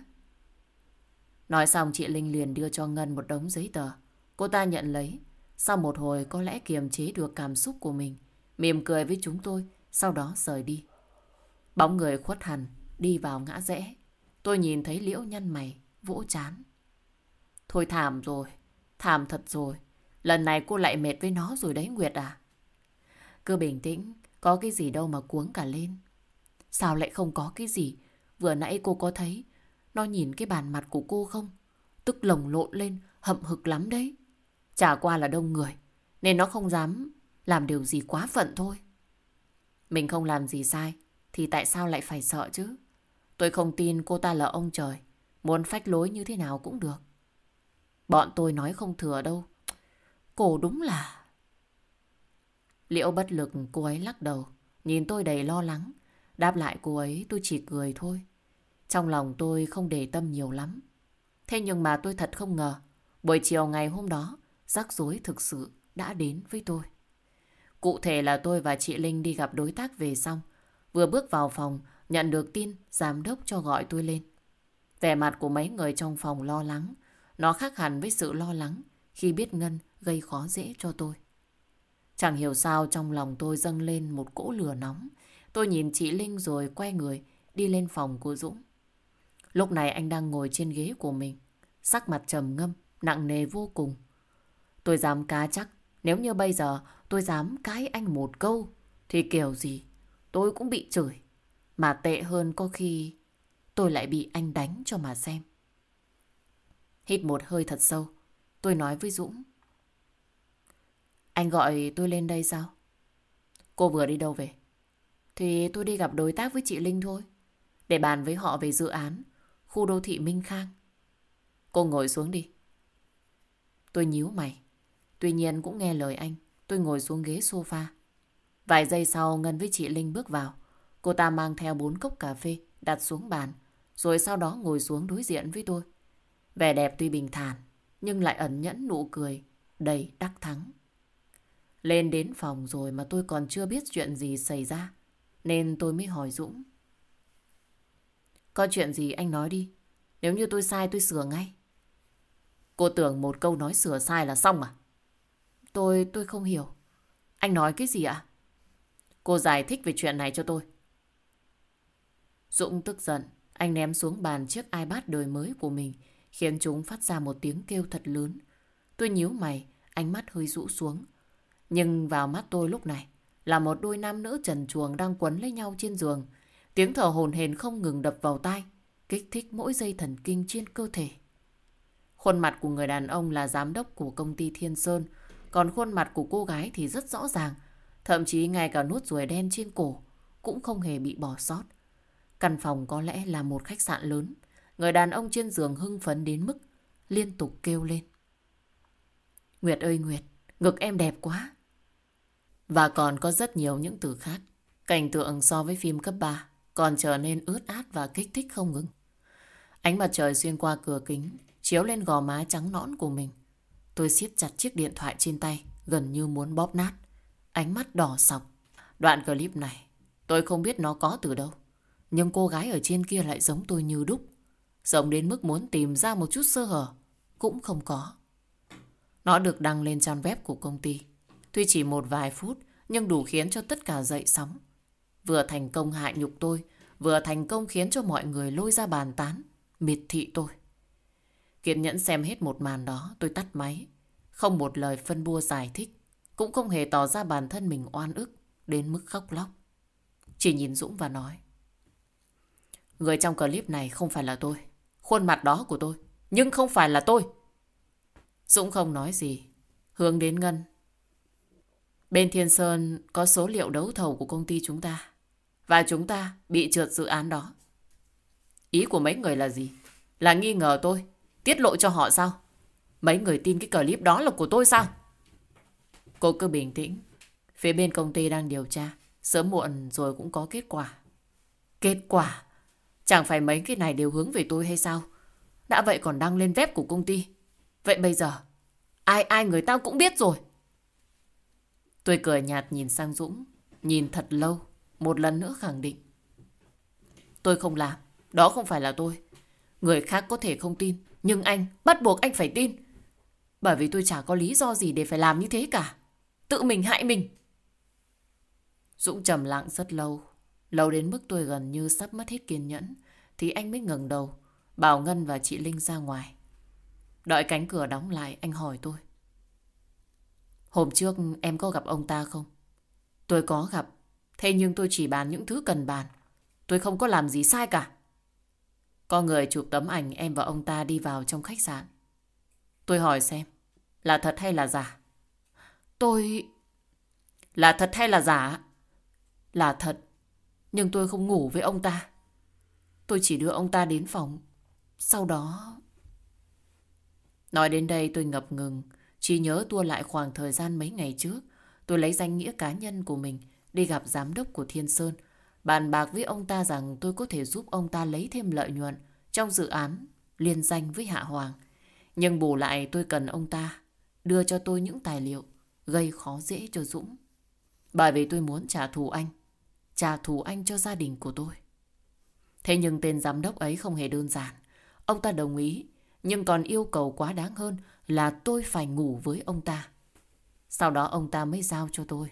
Nói xong chị Linh liền đưa cho Ngân một đống giấy tờ. Cô ta nhận lấy. Sau một hồi có lẽ kiềm chế được cảm xúc của mình, mỉm cười với chúng tôi, sau đó rời đi. Bóng người khuất hẳn, đi vào ngã rẽ. Tôi nhìn thấy Liễu nhăn mày, vỗ trán. Thôi thảm rồi, thảm thật rồi. Lần này cô lại mệt với nó rồi đấy Nguyệt à? Cứ bình tĩnh, có cái gì đâu mà cuống cả lên. Sao lại không có cái gì? Vừa nãy cô có thấy nó nhìn cái bàn mặt của cô không? Tức lồng lộn lên, hậm hực lắm đấy. Chả qua là đông người, nên nó không dám làm điều gì quá phận thôi. Mình không làm gì sai, thì tại sao lại phải sợ chứ? Tôi không tin cô ta là ông trời, muốn phách lối như thế nào cũng được. Bọn tôi nói không thừa đâu. Cô đúng là... Liễu bất lực, cô ấy lắc đầu, nhìn tôi đầy lo lắng. Đáp lại cô ấy tôi chỉ cười thôi. Trong lòng tôi không để tâm nhiều lắm. Thế nhưng mà tôi thật không ngờ, buổi chiều ngày hôm đó, rắc rối thực sự đã đến với tôi. Cụ thể là tôi và chị Linh đi gặp đối tác về xong. Vừa bước vào phòng, nhận được tin giám đốc cho gọi tôi lên. Vẻ mặt của mấy người trong phòng lo lắng. Nó khác hẳn với sự lo lắng khi biết Ngân gây khó dễ cho tôi. Chẳng hiểu sao trong lòng tôi dâng lên một cỗ lửa nóng. Tôi nhìn chị Linh rồi quay người đi lên phòng của Dũng. Lúc này anh đang ngồi trên ghế của mình, sắc mặt trầm ngâm, nặng nề vô cùng. Tôi dám cá chắc, nếu như bây giờ tôi dám cãi anh một câu, thì kiểu gì tôi cũng bị chửi. Mà tệ hơn có khi tôi lại bị anh đánh cho mà xem. Hít một hơi thật sâu, tôi nói với Dũng. Anh gọi tôi lên đây sao? Cô vừa đi đâu về? Thì tôi đi gặp đối tác với chị Linh thôi, để bàn với họ về dự án khu đô thị Minh Khang. Cô ngồi xuống đi. Tôi nhíu mày. Tuy nhiên cũng nghe lời anh, tôi ngồi xuống ghế sofa. Vài giây sau Ngân với chị Linh bước vào. Cô ta mang theo 4 cốc cà phê đặt xuống bàn, rồi sau đó ngồi xuống đối diện với tôi. Vẻ đẹp tuy bình thản, nhưng lại ẩn nhẫn nụ cười đầy đắc thắng. Lên đến phòng rồi mà tôi còn chưa biết chuyện gì xảy ra, nên tôi mới hỏi Dũng. Có chuyện gì anh nói đi, nếu như tôi sai tôi sửa ngay. Cô tưởng một câu nói sửa sai là xong à? Tôi không hiểu. Anh nói cái gì ạ? Cô giải thích về chuyện này cho tôi. Dũng tức giận, anh ném xuống bàn chiếc iPad đời mới của mình, khiến chúng phát ra một tiếng kêu thật lớn. Tôi nhíu mày, ánh mắt hơi rũ xuống. Nhưng vào mắt tôi lúc này là một đôi nam nữ trần truồng đang quấn lấy nhau trên giường. Tiếng thở hổn hển không ngừng đập vào tai, kích thích mỗi dây thần kinh trên cơ thể. Khuôn mặt của người đàn ông là giám đốc của công ty Thiên Sơn, Còn khuôn mặt của cô gái thì rất rõ ràng. Thậm chí ngay cả nốt ruồi đen trên cổ cũng không hề bị bỏ sót. Căn phòng có lẽ là một khách sạn lớn. Người đàn ông trên giường hưng phấn đến mức liên tục kêu lên. Nguyệt ơi Nguyệt, ngực em đẹp quá. Và còn có rất nhiều những từ khác. Cảnh tượng so với phim cấp 3 còn trở nên ướt át và kích thích không ngừng. Ánh mặt trời xuyên qua cửa kính chiếu lên gò má trắng nõn của mình. Tôi siết chặt chiếc điện thoại trên tay, gần như muốn bóp nát. Ánh mắt đỏ sọc. Đoạn clip này tôi không biết nó có từ đâu, nhưng cô gái ở trên kia lại giống tôi như đúc. Giống đến mức muốn tìm ra một chút sơ hở cũng không có. Nó được đăng lên trang web của công ty. Tuy chỉ một vài phút nhưng đủ khiến cho tất cả dậy sóng. Vừa thành công hại nhục tôi, vừa thành công khiến cho mọi người lôi ra bàn tán, miệt thị tôi. Kiên nhẫn xem hết một màn đó, tôi tắt máy. Không một lời phân bua giải thích, cũng không hề tỏ ra bản thân mình oan ức đến mức khóc lóc. Chỉ nhìn Dũng và nói. Người trong clip này không phải là tôi. Khuôn mặt đó của tôi, nhưng không phải là tôi. Dũng không nói gì, hướng đến Ngân. Bên Thiên Sơn có số liệu đấu thầu của công ty chúng ta, và chúng ta bị trượt dự án đó. Ý của mấy người là gì? Là nghi ngờ tôi, tiết lộ cho họ sao? Mấy người tin cái clip đó là của tôi sao? Cô cứ bình tĩnh. Phía bên công ty đang điều tra, sớm muộn rồi cũng có kết quả. Kết quả? Chẳng phải mấy cái này đều hướng về tôi hay sao? Đã vậy còn đăng lên web của công ty. Vậy bây giờ ai người ta cũng biết rồi. Tôi cười nhạt nhìn sang Dũng, nhìn thật lâu, một lần nữa khẳng định. Tôi không làm, đó không phải là tôi. Người khác có thể không tin, nhưng anh, bắt buộc anh phải tin. Bởi vì tôi chả có lý do gì để phải làm như thế cả. Tự mình hại mình. Dũng trầm lặng rất lâu, lâu đến mức tôi gần như sắp mất hết kiên nhẫn, thì anh mới ngẩng đầu, bảo Ngân và chị Linh ra ngoài. Đợi cánh cửa đóng lại, anh hỏi tôi. Hôm trước em có gặp ông ta không? Tôi có gặp, thế nhưng tôi chỉ bàn những thứ cần bàn. Tôi không có làm gì sai cả. Có người chụp tấm ảnh em và ông ta đi vào trong khách sạn. Tôi hỏi xem, là thật hay là giả? Là thật hay là giả? Là thật, nhưng tôi không ngủ với ông ta. Tôi chỉ đưa ông ta đến phòng. Sau đó... Nói đến đây tôi ngập ngừng, chỉ nhớ tua lại khoảng thời gian mấy ngày trước. Tôi lấy danh nghĩa cá nhân của mình đi gặp giám đốc của Thiên Sơn, bàn bạc với ông ta rằng tôi có thể giúp ông ta lấy thêm lợi nhuận trong dự án liên danh với Hạ Hoàng. Nhưng bù lại tôi cần ông ta đưa cho tôi những tài liệu gây khó dễ cho Dũng. Bởi vì tôi muốn trả thù anh. Trả thù anh cho gia đình của tôi. Thế nhưng tên giám đốc ấy không hề đơn giản. Ông ta đồng ý, nhưng còn yêu cầu quá đáng hơn là tôi phải ngủ với ông ta. Sau đó ông ta mới giao cho tôi.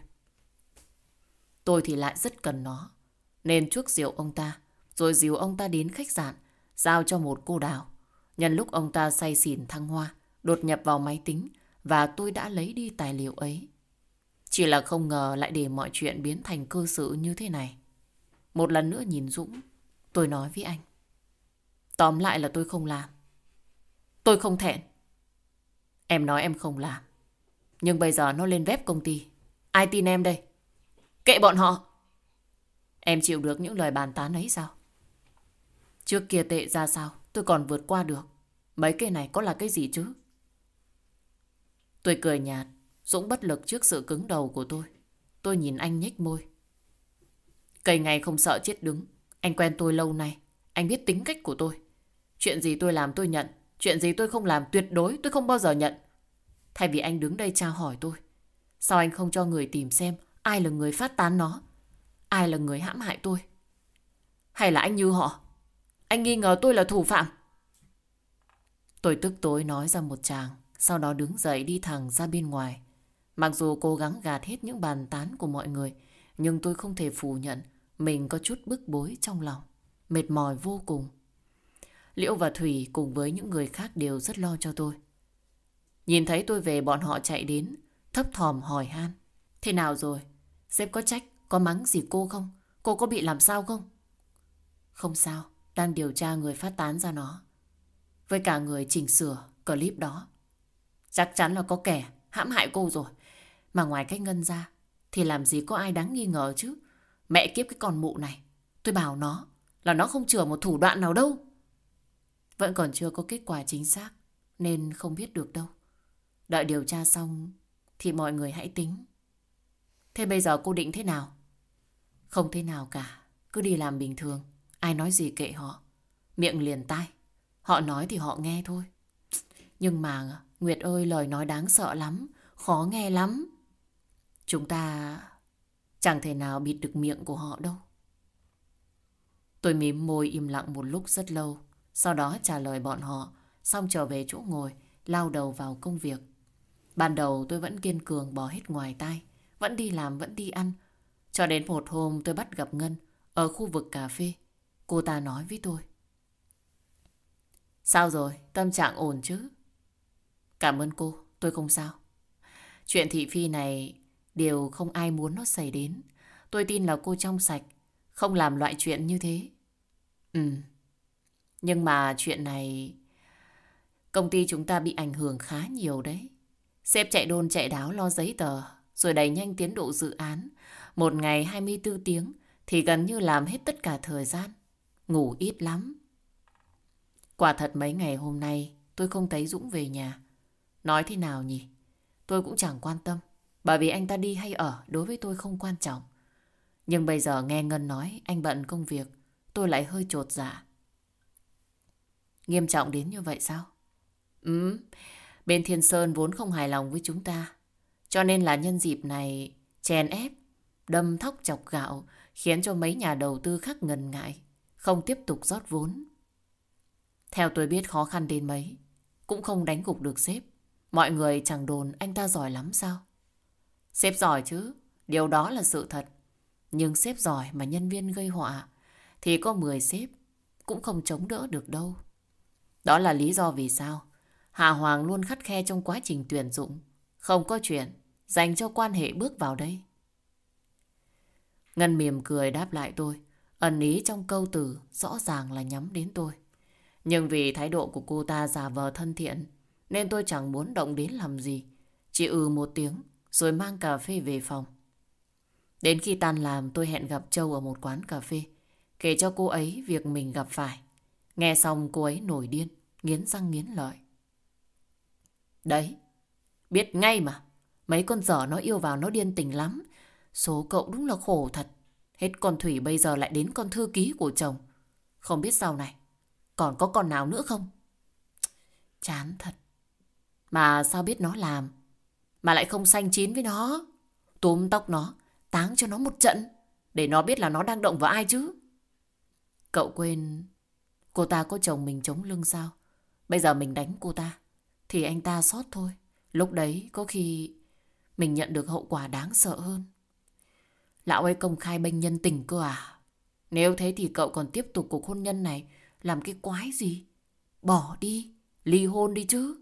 Tôi thì lại rất cần nó, nên chuốc rượu ông ta, rồi dìu ông ta đến khách sạn, giao cho một cô Đào. Nhân lúc ông ta say xỉn thăng hoa, đột nhập vào máy tính, và tôi đã lấy đi tài liệu ấy. Chỉ là không ngờ lại để mọi chuyện biến thành cơ sự như thế này. Một lần nữa nhìn Dũng, tôi nói với anh. Tóm lại là tôi không làm. Tôi không thẹn. Em nói em không làm, nhưng bây giờ nó lên web công ty. Ai tin em đây? Kệ bọn họ. Em chịu được những lời bàn tán ấy sao? Trước kia tệ ra sao tôi còn vượt qua được. Mấy cái này có là cái gì chứ? Tôi cười nhạt. Dũng bất lực trước sự cứng đầu của tôi. Tôi nhìn anh nhếch môi. Cây ngày không sợ chết đứng. Anh quen tôi lâu nay, anh biết tính cách của tôi. Chuyện gì tôi làm tôi nhận, chuyện gì tôi không làm tuyệt đối tôi không bao giờ nhận. Thay vì anh đứng đây tra hỏi tôi, sao anh không cho người tìm xem ai là người phát tán nó, ai là người hãm hại tôi? Hay là anh như họ, anh nghi ngờ tôi là thủ phạm? Tôi tức tối nói ra một tràng, sau đó đứng dậy đi thẳng ra bên ngoài. Mặc dù cố gắng gạt hết những bàn tán của mọi người, nhưng tôi không thể phủ nhận mình có chút bức bối trong lòng, mệt mỏi vô cùng. Liễu và Thủy cùng với những người khác đều rất lo cho tôi. Nhìn thấy tôi về, bọn họ chạy đến, thấp thỏm hỏi han. Thế nào rồi? Sếp có trách, có mắng gì cô không? Cô có bị làm sao không? Không sao, đang điều tra người phát tán ra nó, với cả người chỉnh sửa clip đó. Chắc chắn là có kẻ hãm hại cô rồi. Mà ngoài cái Ngân ra thì làm gì có ai đáng nghi ngờ chứ. Mẹ kiếp cái con mụ này, tôi bảo nó là nó không chừa một thủ đoạn nào đâu. Vẫn còn chưa có kết quả chính xác nên không biết được đâu. Đợi điều tra xong thì mọi người hãy tính. Thế bây giờ cô định thế nào? Không thế nào cả. Cứ đi làm bình thường. Ai nói gì kệ họ. Miệng liền tai. Họ nói thì họ nghe thôi. Nhưng mà Nguyệt ơi, lời nói đáng sợ lắm. Khó nghe lắm. Chúng ta chẳng thể nào bịt được miệng của họ đâu. Tôi mím môi im lặng một lúc rất lâu. Sau đó trả lời bọn họ. Xong trở về chỗ ngồi, lao đầu vào công việc. Ban đầu tôi vẫn kiên cường bỏ hết ngoài tai. Vẫn đi làm, vẫn đi ăn. Cho đến một hôm tôi bắt gặp Ngân ở khu vực cà phê. Cô ta nói với tôi. Sao rồi? Tâm trạng ổn chứ? Cảm ơn cô, tôi không sao. Chuyện thị phi này điều không ai muốn nó xảy đến. Tôi tin là cô trong sạch, không làm loại chuyện như thế. Nhưng mà chuyện này công ty chúng ta bị ảnh hưởng khá nhiều đấy. Sếp chạy đôn chạy đáo lo giấy tờ, rồi đẩy nhanh tiến độ dự án. Một ngày 24 tiếng thì gần như làm hết tất cả thời gian. Ngủ ít lắm. Quả thật mấy ngày hôm nay tôi không thấy Dũng về nhà. Nói thế nào nhỉ? Tôi cũng chẳng quan tâm. Bởi vì anh ta đi hay ở đối với tôi không quan trọng. Nhưng bây giờ nghe Ngân nói anh bận công việc, tôi lại hơi chột dạ. Nghiêm trọng đến như vậy sao? Bên Thiên Sơn vốn không hài lòng với chúng ta. Cho nên là nhân dịp này chèn ép, đâm thóc chọc gạo, khiến cho mấy nhà đầu tư khác ngần ngại, không tiếp tục rót vốn. Theo tôi biết khó khăn đến mấy, cũng không đánh gục được sếp. Mọi người chẳng đồn anh ta giỏi lắm sao? Sếp giỏi chứ, điều đó là sự thật. Nhưng sếp giỏi mà nhân viên gây họa thì có 10 sếp cũng không chống đỡ được đâu. Đó là lý do vì sao Hà Hoàng luôn khắt khe trong quá trình tuyển dụng. Không có chuyện dành cho quan hệ bước vào đây. Ngân mỉm cười đáp lại tôi. Ẩn ý trong câu từ rõ ràng là nhắm đến tôi. Nhưng vì thái độ của cô ta giả vờ thân thiện nên tôi chẳng muốn động đến làm gì. Chỉ một tiếng rồi mang cà phê về phòng. Đến khi tan làm tôi hẹn gặp Châu ở một quán cà phê, kể cho cô ấy việc mình gặp phải. Nghe xong cô ấy nổi điên, nghiến răng nghiến lợi. Đấy, biết ngay mà. Mấy con dở nó yêu vào nó điên tình lắm. Số cậu đúng là khổ thật. Hết con Thủy bây giờ lại đến con thư ký của chồng. Không biết sau này còn có con nào nữa không? Chán thật. Mà sao biết nó làm mà lại không xanh chín với nó? Túm tóc nó, táng cho nó một trận để nó biết là nó đang động vào ai chứ. Cậu quên cô ta có chồng mình chống lưng sao? Bây giờ mình đánh cô ta thì anh ta sót thôi. Lúc đấy có khi mình nhận được hậu quả đáng sợ hơn. Lão ấy công khai bênh nhân tình cơ à? Nếu thế thì cậu còn tiếp tục cuộc hôn nhân này làm cái quái gì? Bỏ đi, ly hôn đi chứ.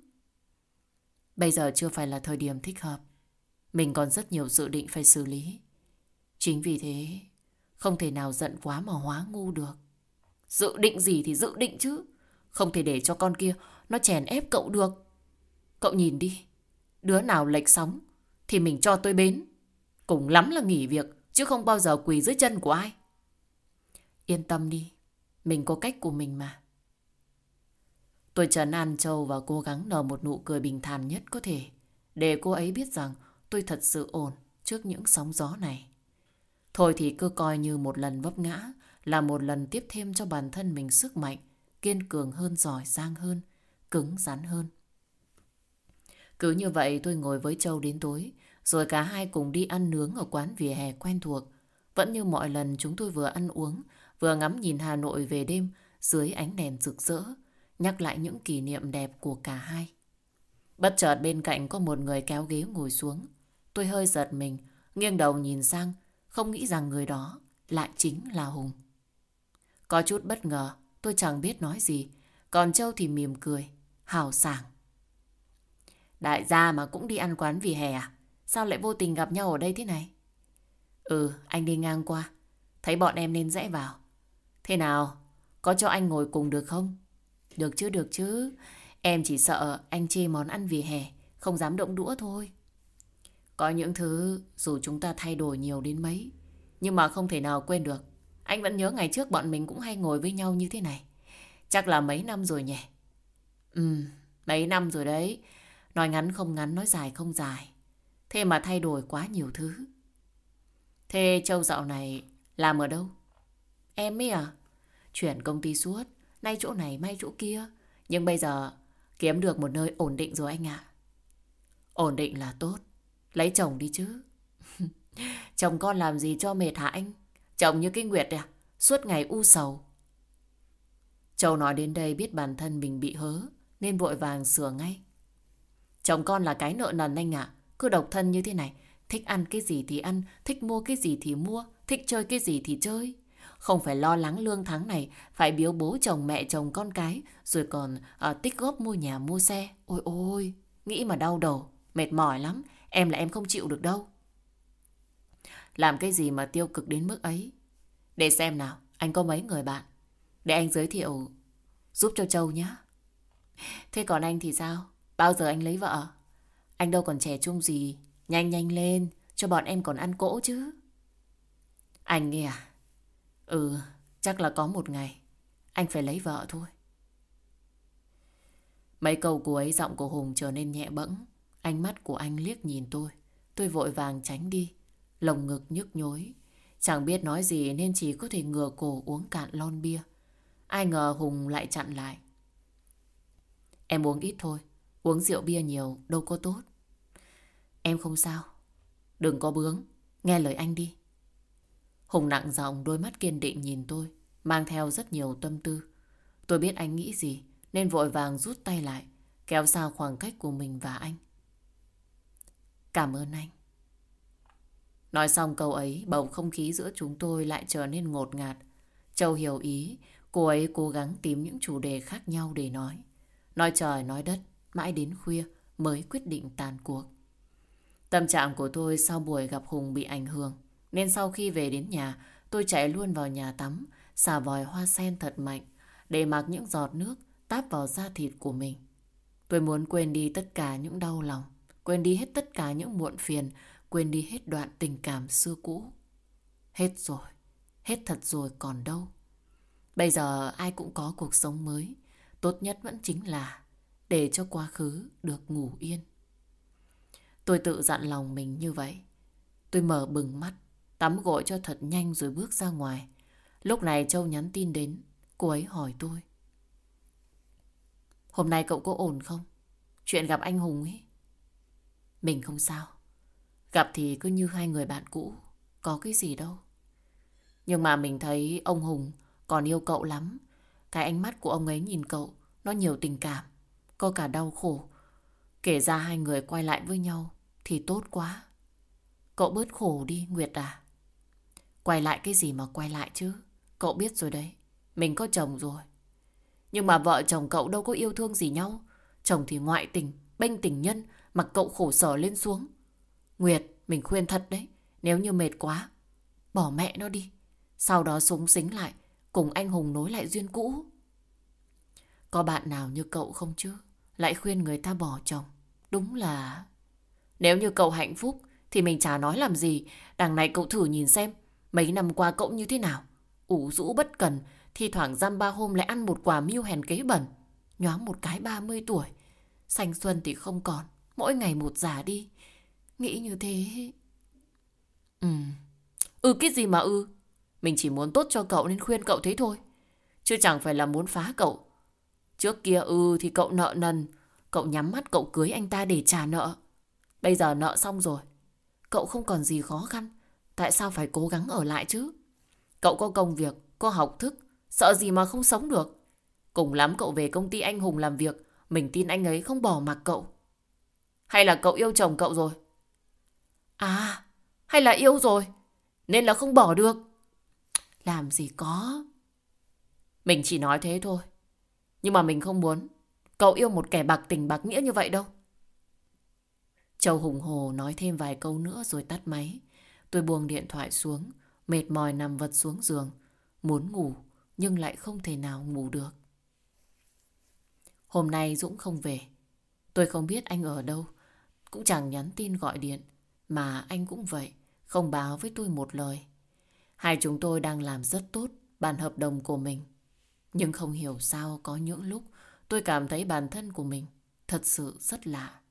Bây giờ chưa phải là thời điểm thích hợp. Mình còn rất nhiều dự định phải xử lý. Chính vì thế không thể nào giận quá mà hóa ngu được. Dự định gì thì dự định chứ. Không thể để cho con kia nó chèn ép cậu được. Cậu nhìn đi, đứa nào lệch sóng thì mình cho tôi bến. Cùng lắm là nghỉ việc, chứ không bao giờ quỳ dưới chân của ai. Yên tâm đi, mình có cách của mình mà. Tôi trấn an Châu và cố gắng nở một nụ cười bình thản nhất có thể, để cô ấy biết rằng tôi thật sự ổn trước những sóng gió này. Thôi thì cứ coi như một lần vấp ngã là một lần tiếp thêm cho bản thân mình sức mạnh, kiên cường hơn, giỏi giang hơn, cứng rắn hơn. Cứ như vậy tôi ngồi với Châu đến tối, rồi cả hai cùng đi ăn nướng ở quán vỉa hè quen thuộc. Vẫn như mọi lần chúng tôi vừa ăn uống, vừa ngắm nhìn Hà Nội về đêm dưới ánh đèn rực rỡ, nhắc lại những kỷ niệm đẹp của cả hai. Bất chợt bên cạnh có một người kéo ghế ngồi xuống. Tôi hơi giật mình, nghiêng đầu nhìn sang, không nghĩ rằng người đó lại chính là Hùng. Có chút bất ngờ, tôi chẳng biết nói gì, còn Châu thì mỉm cười, hào sảng. Đại gia mà cũng đi ăn quán vỉa hè à? Sao lại vô tình gặp nhau ở đây thế này? Anh đi ngang qua, thấy bọn em nên rẽ vào. Thế nào, có cho anh ngồi cùng được không? Được chứ, được chứ. Em chỉ sợ anh chê món ăn vỉa hè, không dám động đũa thôi. Có những thứ dù chúng ta thay đổi nhiều đến mấy, nhưng mà không thể nào quên được. Anh vẫn nhớ ngày trước bọn mình cũng hay ngồi với nhau như thế này. Chắc là mấy năm rồi nhỉ? Mấy năm rồi đấy. Nói ngắn không ngắn, nói dài không dài. Thế mà thay đổi quá nhiều thứ. Thế Châu dạo này làm ở đâu? Em ấy à? Chuyển công ty suốt, nay chỗ này may chỗ kia. Nhưng bây giờ kiếm được một nơi ổn định rồi anh ạ. Ổn định là tốt. Lấy chồng đi chứ. Chồng con làm gì cho mệt hả anh? Chồng như cái Nguyệt à? Suốt ngày u sầu. Châu nói đến đây biết bản thân mình bị hớ, nên vội vàng sửa ngay. Chồng con là cái nợ nần anh ạ. Cứ độc thân như thế này. Thích ăn cái gì thì ăn, thích mua cái gì thì mua, thích chơi cái gì thì chơi. Không phải lo lắng lương tháng này phải biếu bố chồng mẹ chồng con cái, rồi còn tích góp mua nhà mua xe. Ôi ôi, nghĩ mà đau đầu, mệt mỏi lắm. Em là em không chịu được đâu. Làm cái gì mà tiêu cực đến mức ấy? Để xem nào, anh có mấy người bạn. Để anh giới thiệu giúp cho Châu nhé. Thế còn anh thì sao? Bao giờ anh lấy vợ? Anh đâu còn trẻ trung gì. Nhanh nhanh lên, cho bọn em còn ăn cỗ chứ. Anh nghe à? Chắc là có một ngày anh phải lấy vợ thôi. Mấy câu cuối giọng của Hùng trở nên nhẹ bẫng. Ánh mắt của anh liếc nhìn tôi. Tôi vội vàng tránh đi. Lồng ngực nhức nhối. Chẳng biết nói gì nên chỉ có thể ngửa cổ uống cạn lon bia. Ai ngờ Hùng lại chặn lại. Em uống ít thôi. Uống rượu bia nhiều đâu có tốt. Em không sao. Đừng có bướng. Nghe lời anh đi. Hùng nặng giọng, đôi mắt kiên định nhìn tôi, mang theo rất nhiều tâm tư. Tôi biết anh nghĩ gì nên vội vàng rút tay lại, kéo xa khoảng cách của mình và anh. Cảm ơn anh. Nói xong câu ấy, bầu không khí giữa chúng tôi lại trở nên ngột ngạt. Châu hiểu ý, cô ấy cố gắng tìm những chủ đề khác nhau để nói. Nói trời nói đất, mãi đến khuya mới quyết định tàn cuộc. Tâm trạng của tôi sau buổi gặp Hùng bị ảnh hưởng, nên sau khi về đến nhà, tôi chạy luôn vào nhà tắm, xả vòi hoa sen thật mạnh, để mặc những giọt nước táp vào da thịt của mình. Tôi muốn quên đi tất cả những đau lòng, quên đi hết tất cả những muộn phiền, quên đi hết đoạn tình cảm xưa cũ. Hết rồi, hết thật rồi còn đâu. Bây giờ ai cũng có cuộc sống mới, tốt nhất vẫn chính là để cho quá khứ được ngủ yên. Tôi tự dặn lòng mình như vậy. Tôi mở bừng mắt, tắm gội cho thật nhanh rồi bước ra ngoài. Lúc này Châu nhắn tin đến. Cô ấy hỏi tôi: hôm nay cậu có ổn không? Chuyện gặp anh Hùng ấy. Mình không sao. Gặp thì cứ như hai người bạn cũ, có cái gì đâu. Nhưng mà mình thấy ông Hùng còn yêu cậu lắm. Cái ánh mắt của ông ấy nhìn cậu, nó nhiều tình cảm, có cả đau khổ. Kể ra hai người quay lại với nhau thì tốt quá. Cậu bớt khổ đi Nguyệt à. Quay lại cái gì mà quay lại chứ. Cậu biết rồi đấy, mình có chồng rồi. Nhưng mà vợ chồng cậu đâu có yêu thương gì nhau. Chồng thì ngoại tình, bênh tình nhân, mặc cậu khổ sở lên xuống. Nguyệt, mình khuyên thật đấy, nếu như mệt quá, bỏ mẹ nó đi. Sau đó xúng xính lại, cùng anh Hùng nối lại duyên cũ. Có bạn nào như cậu không chứ? Lại khuyên người ta bỏ chồng. Đúng là... Nếu như cậu hạnh phúc thì mình chả nói làm gì. Đằng này cậu thử nhìn xem, mấy năm qua cậu như thế nào. Ủ rũ bất cần, thi thoảng dăm ba hôm lại ăn một quả mưu hèn kế bẩn. Nhoáng một cái 30 tuổi. Thanh xuân thì không còn, mỗi ngày một già đi. Nghĩ như thế... cái gì mà mình chỉ muốn tốt cho cậu nên khuyên cậu thế thôi, chứ chẳng phải là muốn phá cậu. Trước kia thì cậu nợ nần, cậu nhắm mắt cậu cưới anh ta để trả nợ. Bây giờ nợ xong rồi, cậu không còn gì khó khăn, tại sao phải cố gắng ở lại chứ? Cậu có công việc, có học thức, sợ gì mà không sống được. Cùng lắm cậu về công ty anh Hùng làm việc, mình tin anh ấy không bỏ mặc cậu. Hay là cậu yêu chồng cậu rồi? À, hay là yêu rồi nên là không bỏ được. Làm gì có. Mình chỉ nói thế thôi. Nhưng mà mình không muốn cậu yêu một kẻ bạc tình bạc nghĩa như vậy đâu. Châu hùng hồ nói thêm vài câu nữa rồi tắt máy. Tôi buông điện thoại xuống, mệt mỏi nằm vật xuống giường. Muốn ngủ nhưng lại không thể nào ngủ được. Hôm nay Dũng không về. Tôi không biết anh ở đâu, cũng chẳng nhắn tin gọi điện. Mà anh cũng vậy, không báo với tôi một lời. Hai chúng tôi đang làm rất tốt bản hợp đồng của mình. Nhưng không hiểu sao có những lúc tôi cảm thấy bản thân của mình thật sự rất lạ.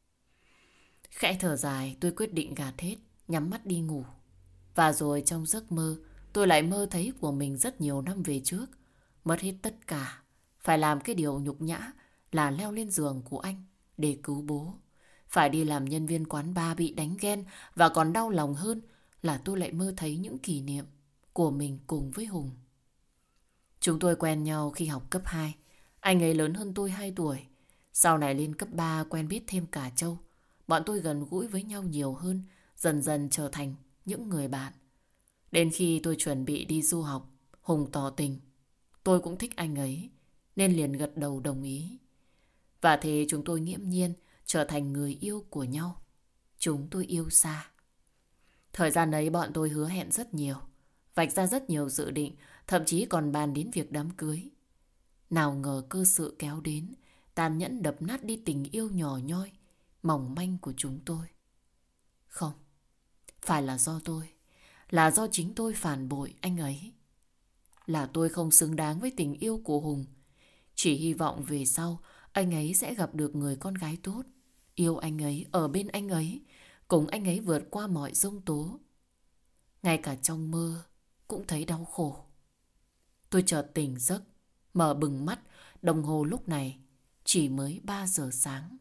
Khẽ thở dài, tôi quyết định gạt hết, nhắm mắt đi ngủ. Và rồi trong giấc mơ, tôi lại mơ thấy của mình rất nhiều năm về trước. Mất hết tất cả, phải làm cái điều nhục nhã là leo lên giường của anh để cứu bố. Phải đi làm nhân viên quán bar bị đánh ghen, và còn đau lòng hơn là tôi lại mơ thấy những kỷ niệm của mình cùng với Hùng. Chúng tôi quen nhau khi học cấp 2. Anh ấy lớn hơn tôi 2 tuổi. Sau này lên cấp 3 quen biết thêm cả Châu. Bọn tôi gần gũi với nhau nhiều hơn, dần dần trở thành những người bạn. Đến khi tôi chuẩn bị đi du học, Hùng tỏ tình. Tôi cũng thích anh ấy, nên liền gật đầu đồng ý. Và thế chúng tôi nghiễm nhiên trở thành người yêu của nhau. Chúng tôi yêu xa. Thời gian ấy bọn tôi hứa hẹn rất nhiều, vạch ra rất nhiều dự định, thậm chí còn bàn đến việc đám cưới. Nào ngờ cơ sự kéo đến, tàn nhẫn đập nát đi tình yêu nhỏ nhoi, mỏng manh của chúng tôi. Không, phải là do tôi, là do chính tôi phản bội anh ấy. Là tôi không xứng đáng với tình yêu của Hùng. Chỉ hy vọng về sau anh ấy sẽ gặp được người con gái tốt, yêu anh ấy, ở bên anh ấy, cùng anh ấy vượt qua mọi giông tố. Ngay cả trong mơ cũng thấy đau khổ. Tôi chợt tỉnh giấc, mở bừng mắt, đồng hồ lúc này chỉ mới 3 giờ sáng.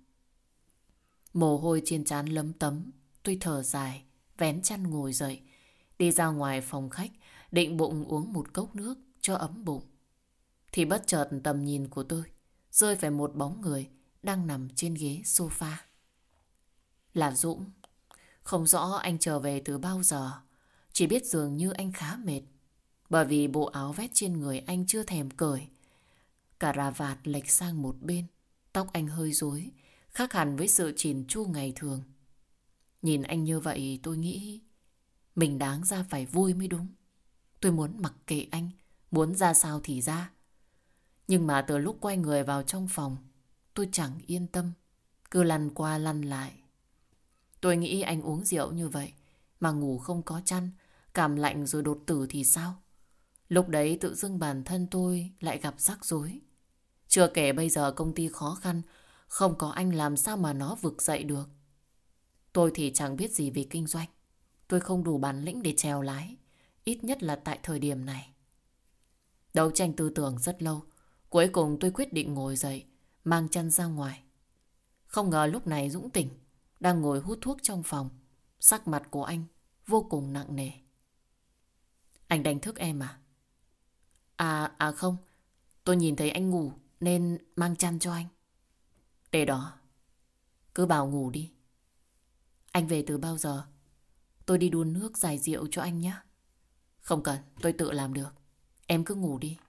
Mồ hôi trên trán lấm tấm, tôi thở dài, vén chăn ngồi dậy, đi ra ngoài phòng khách, định bụng uống một cốc nước cho ấm bụng. Thì bất chợt tầm nhìn của tôi rơi phải một bóng người đang nằm trên ghế sofa. Là Dũng. Không rõ anh trở về từ bao giờ, chỉ biết dường như anh khá mệt, bởi vì bộ áo vest trên người anh chưa thèm cởi. Cà rà vạt lệch sang một bên, tóc anh hơi rối, khác hẳn với sự chỉn chu ngày thường. Nhìn anh như vậy tôi nghĩ mình đáng ra phải vui mới đúng. Tôi muốn mặc kệ anh, muốn ra sao thì ra. Nhưng mà từ lúc quay người vào trong phòng, tôi chẳng yên tâm, cứ lăn qua lăn lại. Tôi nghĩ anh uống rượu như vậy mà ngủ không có chăn, cảm lạnh rồi đột tử thì sao? Lúc đấy tự dưng bản thân tôi lại gặp rắc rối. Chưa kể bây giờ công ty khó khăn, không có anh làm sao mà nó vực dậy được. Tôi thì chẳng biết gì về kinh doanh. Tôi không đủ bản lĩnh để chèo lái, ít nhất là tại thời điểm này. Đấu tranh tư tưởng rất lâu, cuối cùng tôi quyết định ngồi dậy, mang chăn ra ngoài. Không ngờ lúc này Dũng tỉnh, đang ngồi hút thuốc trong phòng. Sắc mặt của anh vô cùng nặng nề. Anh đánh thức em à? À không, tôi nhìn thấy anh ngủ nên mang chăn cho anh. Để đó, cứ bảo ngủ đi. Anh về từ bao giờ? Tôi đi đun nước giải rượu cho anh nhé. Không cần, tôi tự làm được. Em cứ ngủ đi.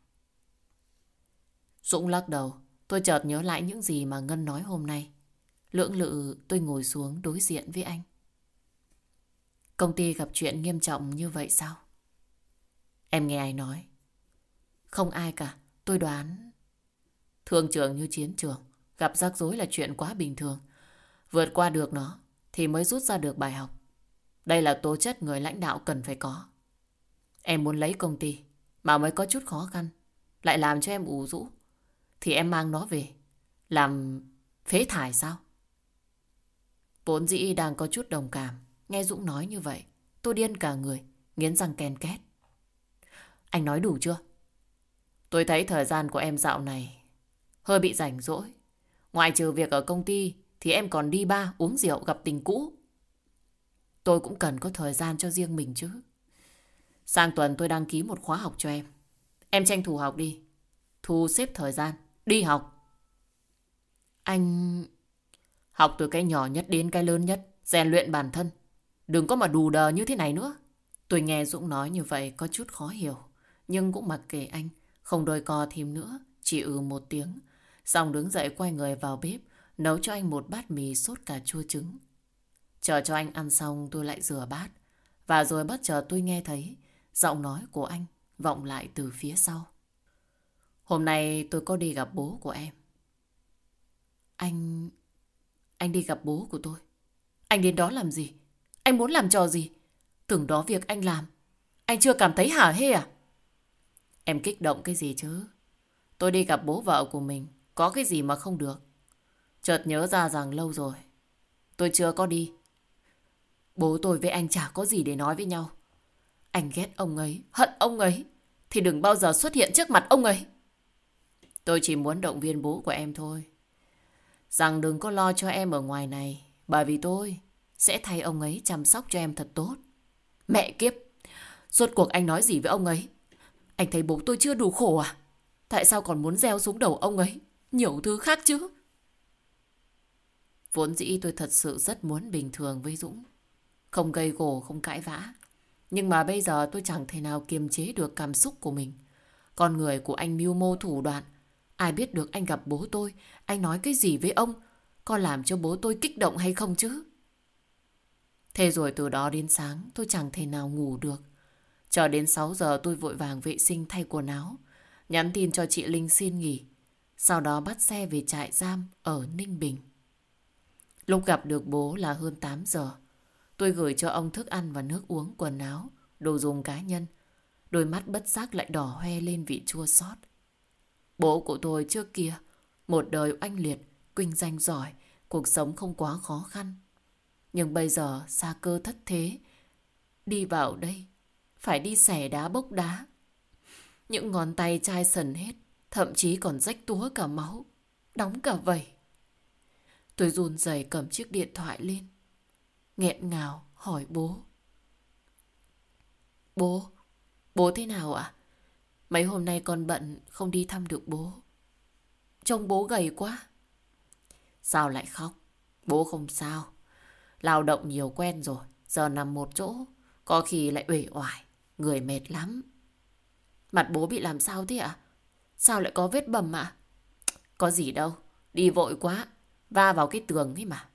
Dũng lắc đầu. Tôi chợt nhớ lại những gì mà Ngân nói hôm nay. Lưỡng lự tôi ngồi xuống đối diện với anh. Công ty gặp chuyện nghiêm trọng như vậy sao? Em nghe ai nói? Không ai cả, tôi đoán. Thương trường như chiến trường, gặp rắc rối là chuyện quá bình thường. Vượt qua được nó thì mới rút ra được bài học. Đây là tố chất người lãnh đạo cần phải có. Em muốn lấy công ty mà mới có chút khó khăn, lại làm cho em ủ rũ, thì em mang nó về làm phế thải sao? Vốn dĩ đang có chút đồng cảm, nghe Dũng nói như vậy tôi điên cả người, nghiến răng ken két. Anh nói đủ chưa? Tôi thấy thời gian của em dạo này hơi bị rảnh rỗi. Ngoại trừ việc ở công ty thì em còn đi bar, uống rượu, gặp tình cũ. Tôi cũng cần có thời gian cho riêng mình chứ. Sang tuần tôi đăng ký một khóa học cho em. Em tranh thủ học đi, thu xếp thời gian, đi học. Anh... Học từ cái nhỏ nhất đến cái lớn nhất, rèn luyện bản thân. Đừng có mà đù đờ như thế này nữa. Tôi nghe Dũng nói như vậy có chút khó hiểu, nhưng cũng mặc kệ anh, không đôi co thêm nữa, chỉ một tiếng. Xong đứng dậy quay người vào bếp, nấu cho anh một bát mì sốt cà chua trứng. Chờ cho anh ăn xong tôi lại rửa bát. Và rồi bất chợt tôi nghe thấy giọng nói của anh vọng lại từ phía sau. Hôm nay tôi có đi gặp bố của em. Anh đi gặp bố của tôi? Anh đến đó làm gì? Anh muốn làm trò gì? Từng đó việc anh làm, anh chưa cảm thấy hả hê à? Em kích động cái gì chứ? Tôi đi gặp bố vợ của mình, có cái gì mà không được? Chợt nhớ ra rằng lâu rồi tôi chưa có đi. Bố tôi với anh chả có gì để nói với nhau. Anh ghét ông ấy, hận ông ấy, thì đừng bao giờ xuất hiện trước mặt ông ấy. Tôi chỉ muốn động viên bố của em thôi. Rằng đừng có lo cho em ở ngoài này, bởi vì tôi sẽ thay ông ấy chăm sóc cho em thật tốt. Mẹ kiếp, rốt cuộc anh nói gì với ông ấy? Anh thấy bố tôi chưa đủ khổ à? Tại sao còn muốn gieo xuống đầu ông ấy nhiều thứ khác chứ? Vốn dĩ tôi thật sự rất muốn bình thường với Dũng, không gây gổ, không cãi vã. Nhưng mà bây giờ tôi chẳng thể nào kiềm chế được cảm xúc của mình. Con người của anh mưu mô thủ đoạn. Ai biết được anh gặp bố tôi, anh nói cái gì với ông, có làm cho bố tôi kích động hay không chứ? Thế rồi từ đó đến sáng tôi chẳng thể nào ngủ được. Chờ đến 6 giờ tôi vội vàng vệ sinh thay quần áo, nhắn tin cho chị Linh xin nghỉ. Sau đó bắt xe về trại giam ở Ninh Bình. Lúc gặp được bố là hơn 8 giờ. Tôi gửi cho ông thức ăn và nước uống, quần áo, đồ dùng cá nhân. Đôi mắt bất giác lại đỏ hoe lên vị chua xót. Bố của tôi trước kia, một đời oanh liệt, kinh doanh giỏi, cuộc sống không quá khó khăn. Nhưng bây giờ xa cơ thất thế, đi vào đây, phải đi xẻ đá bốc đá. Những ngón tay chai sần hết, thậm chí còn rách túa cả máu, đóng cả vảy. Tôi run rẩy cầm chiếc điện thoại lên, nghẹn ngào hỏi bố. Bố thế nào ạ? Mấy hôm nay con bận không đi thăm được bố. Trông bố gầy quá. Sao lại khóc? Bố không sao. Lao động nhiều quen rồi, giờ nằm một chỗ, có khi lại uể oải, người mệt lắm. Mặt bố bị làm sao thế ạ? Sao lại có vết bầm ạ? Có gì đâu, đi vội quá, va vào cái tường ấy mà.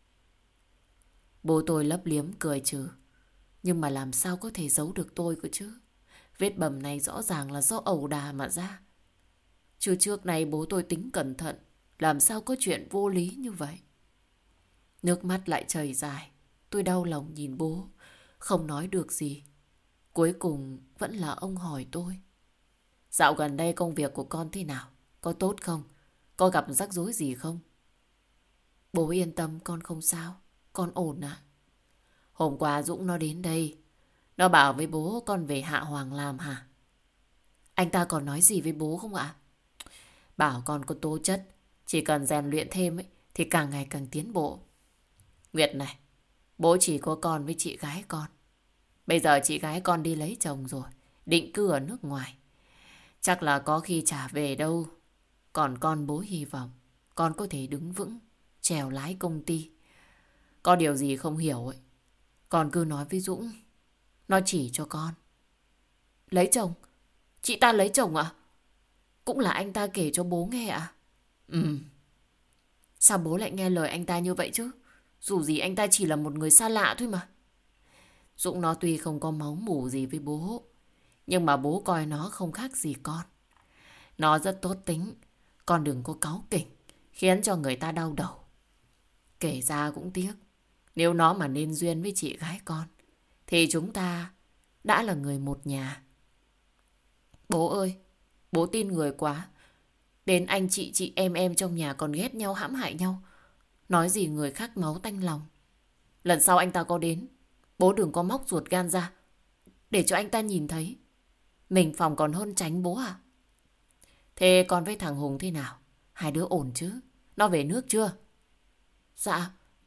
Bố tôi lấp liếm cười trừ. Nhưng mà làm sao có thể giấu được tôi cơ chứ? Vết bầm này rõ ràng là do ẩu đà mà ra. Chứ trước này bố tôi tính cẩn thận, làm sao có chuyện vô lý như vậy? Nước mắt lại chảy dài. Tôi đau lòng nhìn bố, không nói được gì. Cuối cùng vẫn là ông hỏi tôi. Dạo gần đây công việc của con thế nào? Có tốt không? Có gặp rắc rối gì không? Bố yên tâm, con không sao. Con ổn ạ. Hôm qua Dũng nó đến đây. Nó bảo với bố con về Hạ Hoàng làm hả? Anh ta còn nói gì với bố không ạ? Bảo con có tố chất, chỉ cần rèn luyện thêm ấy, thì càng ngày càng tiến bộ. Nguyệt này, bố chỉ có con với chị gái con. Bây giờ chị gái con đi lấy chồng rồi, định cư ở nước ngoài. Chắc là có khi chả về đâu. Còn con bố hy vọng con có thể đứng vững, chèo lái công ty. Có điều gì không hiểu ấy, con cứ nói với Dũng, nó chỉ cho con. Lấy chồng? Chị ta lấy chồng ạ? Cũng là anh ta kể cho bố nghe ạ? Ừ. Sao bố lại nghe lời anh ta như vậy chứ? Dù gì anh ta chỉ là một người xa lạ thôi mà. Dũng nó tuy không có máu mủ gì với bố, nhưng mà bố coi nó không khác gì con. Nó rất tốt tính, con đừng có cáu kỉnh, khiến cho người ta đau đầu. Kể ra cũng tiếc, nếu nó mà nên duyên với chị gái con, thì chúng ta đã là người một nhà. Bố ơi, bố tin người quá. Đến anh chị em trong nhà còn ghét nhau, hãm hại nhau. Nói gì người khác máu tanh lòng. Lần sau anh ta có đến, bố đừng có móc ruột gan ra, để cho anh ta nhìn thấy. Mình phòng còn hơn tránh bố à? Thế con với thằng Hùng thế nào? Hai đứa ổn chứ? Nó về nước chưa? Dạ,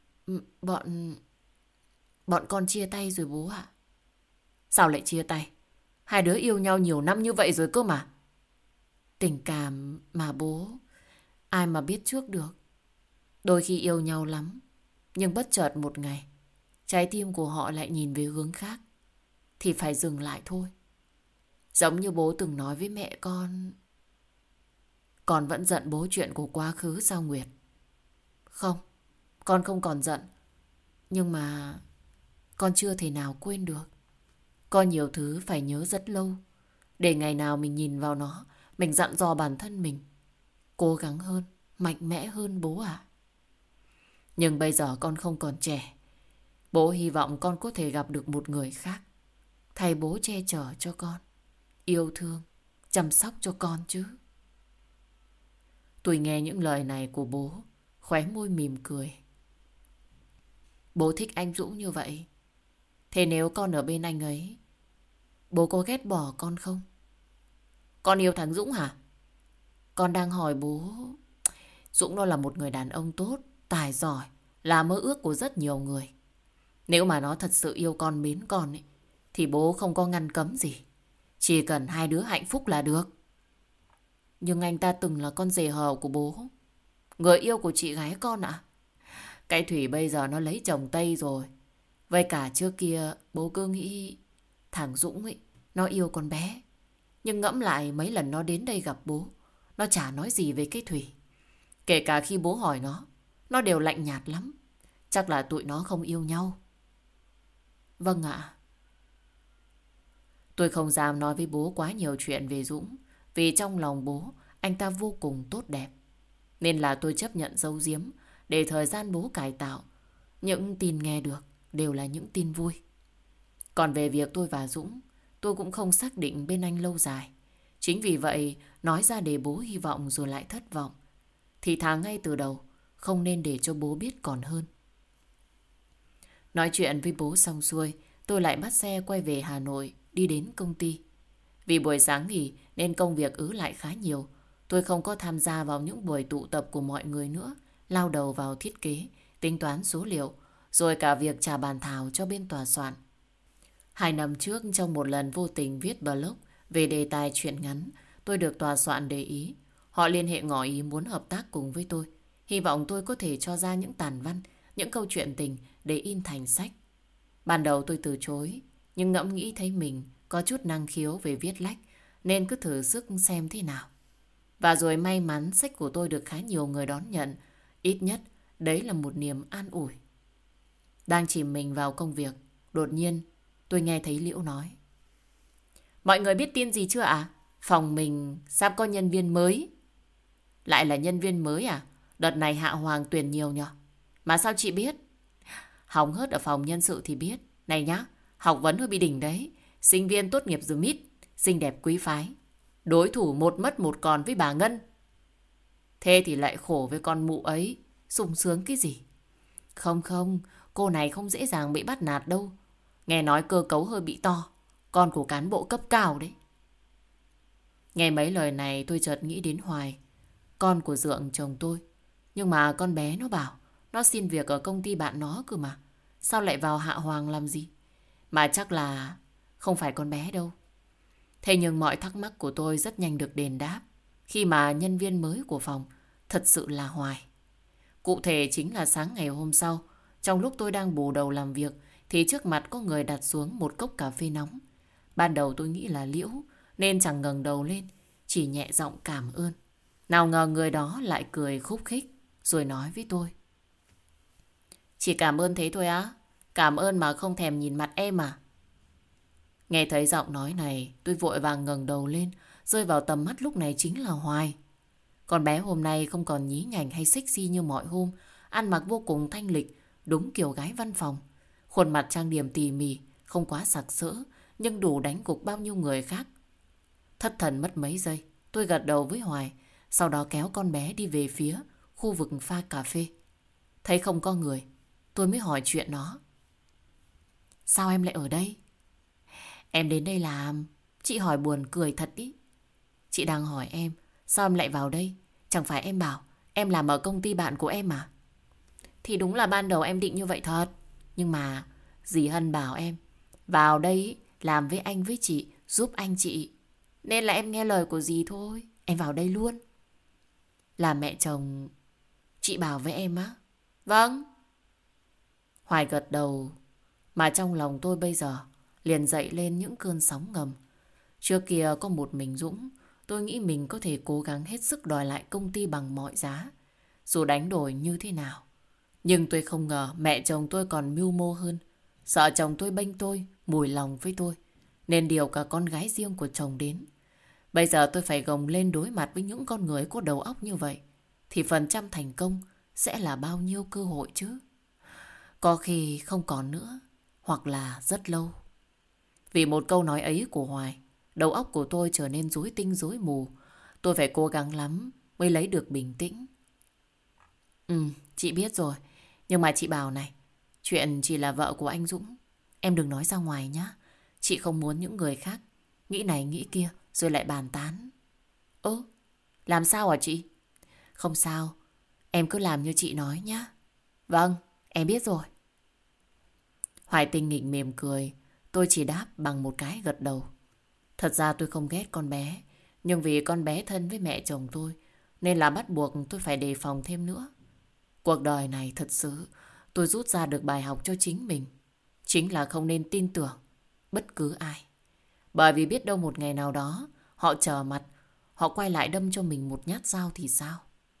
bọn con chia tay rồi bố ạ. Sao lại chia tay? Hai đứa yêu nhau nhiều năm như vậy rồi cơ mà. Tình cảm mà bố, ai mà biết trước được. Đôi khi yêu nhau lắm, nhưng bất chợt một ngày, trái tim của họ lại nhìn về hướng khác, thì phải dừng lại thôi. Giống như bố từng nói với mẹ con vẫn giận bố chuyện của quá khứ sao Nguyệt? Không, con không còn giận. Nhưng mà con chưa thể nào quên được. Có nhiều thứ phải nhớ rất lâu, để ngày nào mình nhìn vào nó, mình dặn dò bản thân mình cố gắng hơn, mạnh mẽ hơn bố ạ. Nhưng bây giờ con không còn trẻ. Bố hy vọng con có thể gặp được một người khác. Thầy bố che chở cho con, yêu thương, chăm sóc cho con chứ. Tôi nghe những lời này của bố, khóe môi mỉm cười. Bố thích anh Dũng như vậy. Thế nếu con ở bên anh ấy, bố có ghét bỏ con không? Con yêu thằng Dũng hả? Con đang hỏi bố. Dũng nó là một người đàn ông tốt, tài giỏi, là mơ ước của rất nhiều người. Nếu mà nó thật sự yêu con, mến con ấy, thì bố không có ngăn cấm gì. Chỉ cần hai đứa hạnh phúc là được. Nhưng anh ta từng là con rể hờ của bố, người yêu của chị gái con ạ. Cái Thủy bây giờ nó lấy chồng Tây rồi. Với cả trước kia bố cứ nghĩ thằng Dũng ấy, nó yêu con bé. Nhưng ngẫm lại mấy lần nó đến đây gặp bố, nó chả nói gì về cái Thủy. Kể cả khi bố hỏi nó đều lạnh nhạt lắm. Chắc là tụi nó không yêu nhau. Vâng ạ. Tôi không dám nói với bố quá nhiều chuyện về Dũng, vì trong lòng bố anh ta vô cùng tốt đẹp. Nên là tôi chấp nhận giấu giếm để thời gian bố cải tạo. Những tin nghe được đều là những tin vui. Còn về việc tôi và Dũng, tôi cũng không xác định bên anh lâu dài. Chính vì vậy nói ra để bố hy vọng rồi lại thất vọng, thì thà ngay từ đầu không nên để cho bố biết còn hơn. Nói chuyện với bố xong xuôi, tôi lại bắt xe quay về Hà Nội, đi đến công ty. Vì buổi sáng nghỉ nên công việc ứ lại khá nhiều. Tôi không có tham gia vào những buổi tụ tập của mọi người nữa, lao đầu vào thiết kế, tính toán số liệu, rồi cả việc trả bàn thảo cho bên tòa soạn. 2 năm trước, trong một lần vô tình viết blog về đề tài truyện ngắn, tôi được tòa soạn để ý. Họ liên hệ ngỏ ý muốn hợp tác cùng với tôi. Hy vọng tôi có thể cho ra những tản văn, những câu chuyện tình để in thành sách. Ban đầu tôi từ chối, nhưng ngẫm nghĩ thấy mình có chút năng khiếu về viết lách, nên cứ thử sức xem thế nào. Và rồi may mắn sách của tôi được khá nhiều người đón nhận. Ít nhất, đấy là một niềm an ủi. Đang chìm mình vào công việc, đột nhiên tôi nghe thấy Liễu nói: Mọi người biết tin gì chưa ạ? Phòng mình sắp có nhân viên mới. Lại là nhân viên mới à? Đợt này Hạ Hoàng tuyển nhiều nhờ. Mà sao chị biết? Hóng hớt ở phòng nhân sự thì biết. Này nhá, học vấn hơi bị đỉnh đấy. Sinh viên tốt nghiệp RMIT, xinh đẹp quý phái. Đối thủ một mất một còn với bà Ngân. Thế thì lại khổ với con mụ ấy. Sung sướng cái gì? Không không, cô này không dễ dàng bị bắt nạt đâu. Nghe nói cơ cấu hơi bị to. Con của cán bộ cấp cao đấy. Nghe mấy lời này tôi chợt nghĩ đến Hoài, con của Dượng chồng tôi. Nhưng mà con bé nó bảo nó xin việc ở công ty bạn nó cơ mà. Sao lại vào Hạ Hoàng làm gì? Mà chắc là không phải con bé đâu. Thế nhưng mọi thắc mắc của tôi rất nhanh được đền đáp khi mà nhân viên mới của phòng thật sự là Hoài. Cụ thể chính là sáng ngày hôm sau, trong lúc tôi đang bù đầu làm việc thì trước mặt có người đặt xuống một cốc cà phê nóng. Ban đầu tôi nghĩ là Liễu nên chẳng ngẩng đầu lên, chỉ nhẹ giọng cảm ơn. Nào ngờ người đó lại cười khúc khích rồi nói với tôi: Chỉ cảm ơn thế thôi á? Cảm ơn mà không thèm nhìn mặt em à? Nghe thấy giọng nói này, tôi vội vàng ngẩng đầu lên, rơi vào tầm mắt lúc này chính là Hoài. Con bé hôm nay không còn nhí nhảnh hay sexy như mọi hôm, ăn mặc vô cùng thanh lịch, đúng kiểu gái văn phòng. Khuôn mặt trang điểm tỉ mỉ, không quá sặc sỡ, nhưng đủ đánh gục bao nhiêu người khác. Thất thần mất mấy giây, tôi gật đầu với Hoài, sau đó kéo con bé đi về phía khu vực pha cà phê. Thấy không có người, tôi mới hỏi chuyện nó. Sao em lại ở đây? Em đến đây làm. Chị hỏi buồn cười thật ý. Chị đang hỏi em, sao em lại vào đây? Chẳng phải em bảo em làm ở công ty bạn của em à? Thì đúng là ban đầu em định như vậy thật. Nhưng mà dì Hân bảo em vào đây làm với anh với chị, giúp anh chị. Nên là em nghe lời của dì thôi. Em vào đây luôn. Là mẹ chồng chị bảo với em á? Vâng. Hoài gật đầu, mà trong lòng tôi bây giờ liền dậy lên những cơn sóng ngầm. Trước kia có một mình Dũng, tôi nghĩ mình có thể cố gắng hết sức đòi lại công ty bằng mọi giá, dù đánh đổi như thế nào. Nhưng tôi không ngờ mẹ chồng tôi còn mưu mô hơn. Sợ chồng tôi bênh tôi, mùi lòng với tôi, nên điều cả con gái riêng của chồng đến. Bây giờ tôi phải gồng lên đối mặt với những con người có đầu óc như vậy, thì phần trăm thành công sẽ là bao nhiêu cơ hội chứ? Có khi không còn nữa, hoặc là rất lâu. Vì một câu nói ấy của Hoài, đầu óc của tôi trở nên rối tinh rối mù. Tôi phải cố gắng lắm mới lấy được bình tĩnh. Chị biết rồi. Nhưng mà chị bảo này, chuyện chị là vợ của anh Dũng, em đừng nói ra ngoài nhá. Chị không muốn những người khác nghĩ này nghĩ kia rồi lại bàn tán. Ơ, làm sao hả chị? Không sao, em cứ làm như chị nói nhá. Vâng, em biết rồi. Hoài Tinh nghịch mỉm cười, tôi chỉ đáp bằng một cái gật đầu. Thật ra tôi không ghét con bé, nhưng vì con bé thân với mẹ chồng tôi, nên là bắt buộc tôi phải đề phòng thêm nữa. Cuộc đời này thật sự, tôi rút ra được bài học cho chính mình. Chính là không nên tin tưởng bất cứ ai. Bởi vì biết đâu một ngày nào đó, họ trở mặt, họ quay lại đâm cho mình một nhát dao thì sao?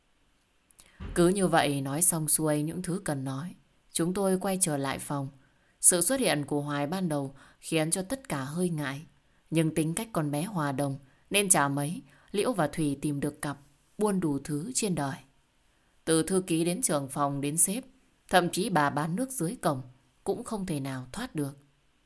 Cứ như vậy nói xong xuôi những thứ cần nói. Chúng tôi quay trở lại phòng. Sự xuất hiện của Hoài ban đầu khiến cho tất cả hơi ngại. Nhưng tính cách con bé hòa đồng nên chả mấy Liễu và Thùy tìm được cặp buôn đủ thứ trên đời. Từ thư ký đến trưởng phòng đến sếp, thậm chí bà bán nước dưới cổng cũng không thể nào thoát được.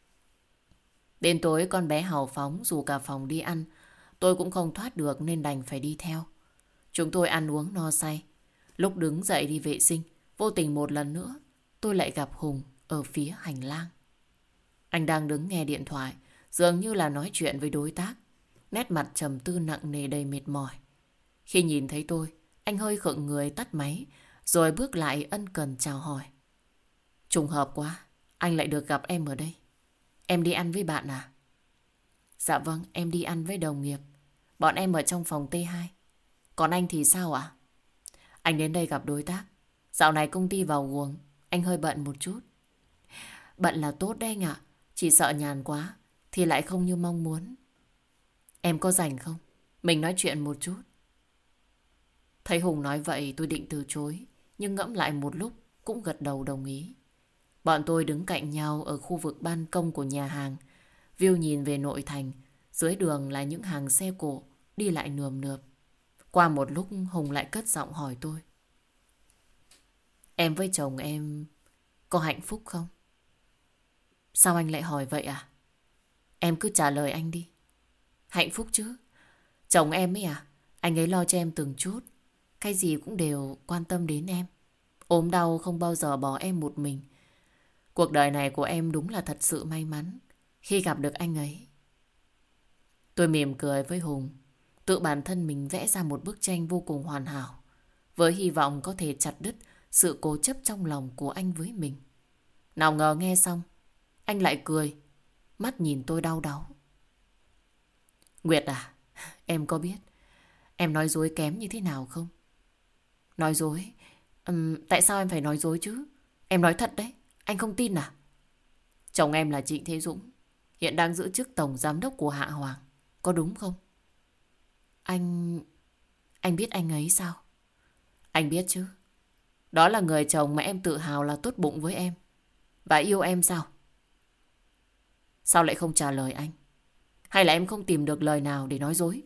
Đến tối con bé hào phóng dù cả phòng đi ăn, tôi cũng không thoát được nên đành phải đi theo. Chúng tôi ăn uống no say. Lúc đứng dậy đi vệ sinh, vô tình một lần nữa, tôi lại gặp Hùng ở phía hành lang. Anh đang đứng nghe điện thoại, dường như là nói chuyện với đối tác. Nét mặt trầm tư nặng nề đầy mệt mỏi. Khi nhìn thấy tôi, anh hơi khựng người tắt máy, rồi bước lại ân cần chào hỏi. Trùng hợp quá, anh lại được gặp em ở đây. Em đi ăn với bạn à? Dạ vâng, em đi ăn với đồng nghiệp. Bọn em ở trong phòng T2. Còn anh thì sao ạ? Anh đến đây gặp đối tác. Dạo này công ty vào guồng, anh hơi bận một chút. Bận là tốt đấy anh ạ. Chỉ sợ nhàn quá thì lại không như mong muốn. Em có rảnh không? Mình nói chuyện một chút. Thấy Hùng nói vậy tôi định từ chối, nhưng ngẫm lại một lúc cũng gật đầu đồng ý. Bọn tôi đứng cạnh nhau ở khu vực ban công của nhà hàng. View nhìn về nội thành, dưới đường là những hàng xe cộ đi lại nườm nượp. Qua một lúc Hùng lại cất giọng hỏi tôi. Em với chồng em có hạnh phúc không? Sao anh lại hỏi vậy à? Em cứ trả lời anh đi. Hạnh phúc chứ. Chồng em ấy à? Anh ấy lo cho em từng chút. Cái gì cũng đều quan tâm đến em. Ốm đau không bao giờ bỏ em một mình. Cuộc đời này của em đúng là thật sự may mắn khi gặp được anh ấy. Tôi mỉm cười với Hùng. Tự bản thân mình vẽ ra một bức tranh vô cùng hoàn hảo, với hy vọng có thể chặt đứt sự cố chấp trong lòng của anh với mình. Nào ngờ nghe xong, anh lại cười, mắt nhìn tôi đau đáu. Nguyệt à, em có biết em nói dối kém như thế nào không? Nói dối? Tại sao em phải nói dối chứ? Em nói thật đấy, anh không tin à? Chồng em là Trịnh Thế Dũng, hiện đang giữ chức tổng giám đốc của Hạ Hoàng, có đúng không? Anh biết anh ấy sao? Anh biết chứ. Đó là người chồng mà em tự hào là tốt bụng với em và yêu em sao? Sao lại không trả lời anh? Hay là em không tìm được lời nào để nói dối?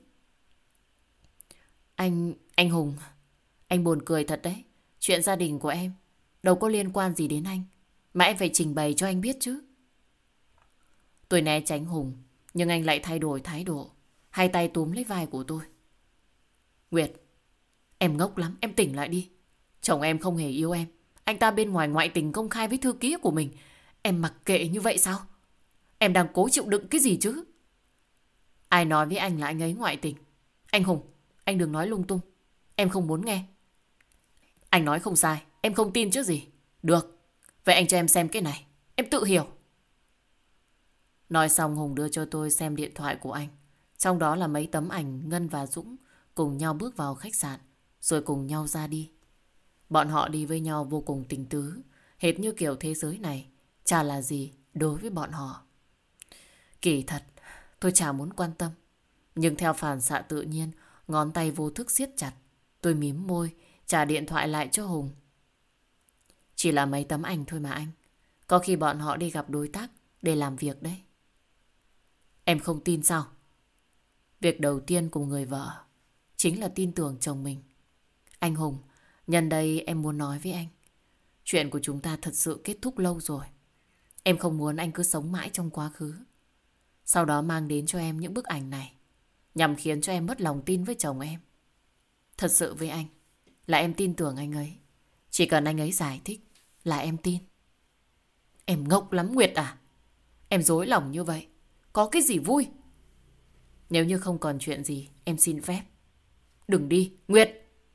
Anh Hùng, anh buồn cười thật đấy. Chuyện gia đình của em đâu có liên quan gì đến anh, mà em phải trình bày cho anh biết chứ. Tôi né tránh Hùng, nhưng anh lại thay đổi thái độ, hai tay túm lấy vai của tôi. Nguyệt, em ngốc lắm, em tỉnh lại đi. Chồng em không hề yêu em. Anh ta bên ngoài ngoại tình công khai với thư ký của mình. Em mặc kệ như vậy sao? Em đang cố chịu đựng cái gì chứ? Ai nói với anh là anh ấy ngoại tình? Anh Hùng, anh đừng nói lung tung. Em không muốn nghe. Anh nói không sai, em không tin chứ gì. Được, vậy anh cho em xem cái này. Em tự hiểu. Nói xong Hùng đưa cho tôi xem điện thoại của anh. Trong đó là mấy tấm ảnh Ngân và Dũng cùng nhau bước vào khách sạn, rồi cùng nhau ra đi. Bọn họ đi với nhau vô cùng tình tứ, hệt như kiểu thế giới này chả là gì đối với bọn họ. Kỳ thật, tôi chả muốn quan tâm. Nhưng theo phản xạ tự nhiên, ngón tay vô thức siết chặt. Tôi mím môi, trả điện thoại lại cho Hùng. Chỉ là mấy tấm ảnh thôi mà anh. Có khi bọn họ đi gặp đối tác để làm việc đấy. Em không tin sao? Việc đầu tiên của người vợ chính là tin tưởng chồng mình. Anh Hùng, nhân đây em muốn nói với anh. Chuyện của chúng ta thật sự kết thúc lâu rồi. Em không muốn anh cứ sống mãi trong quá khứ. Sau đó mang đến cho em những bức ảnh này, nhằm khiến cho em mất lòng tin với chồng em. Thật sự với anh là em tin tưởng anh ấy. Chỉ cần anh ấy giải thích là em tin. Em ngốc lắm Nguyệt à? Em dối lòng như vậy có cái gì vui? Nếu như không còn chuyện gì, em xin phép. Đừng đi, Nguyệt!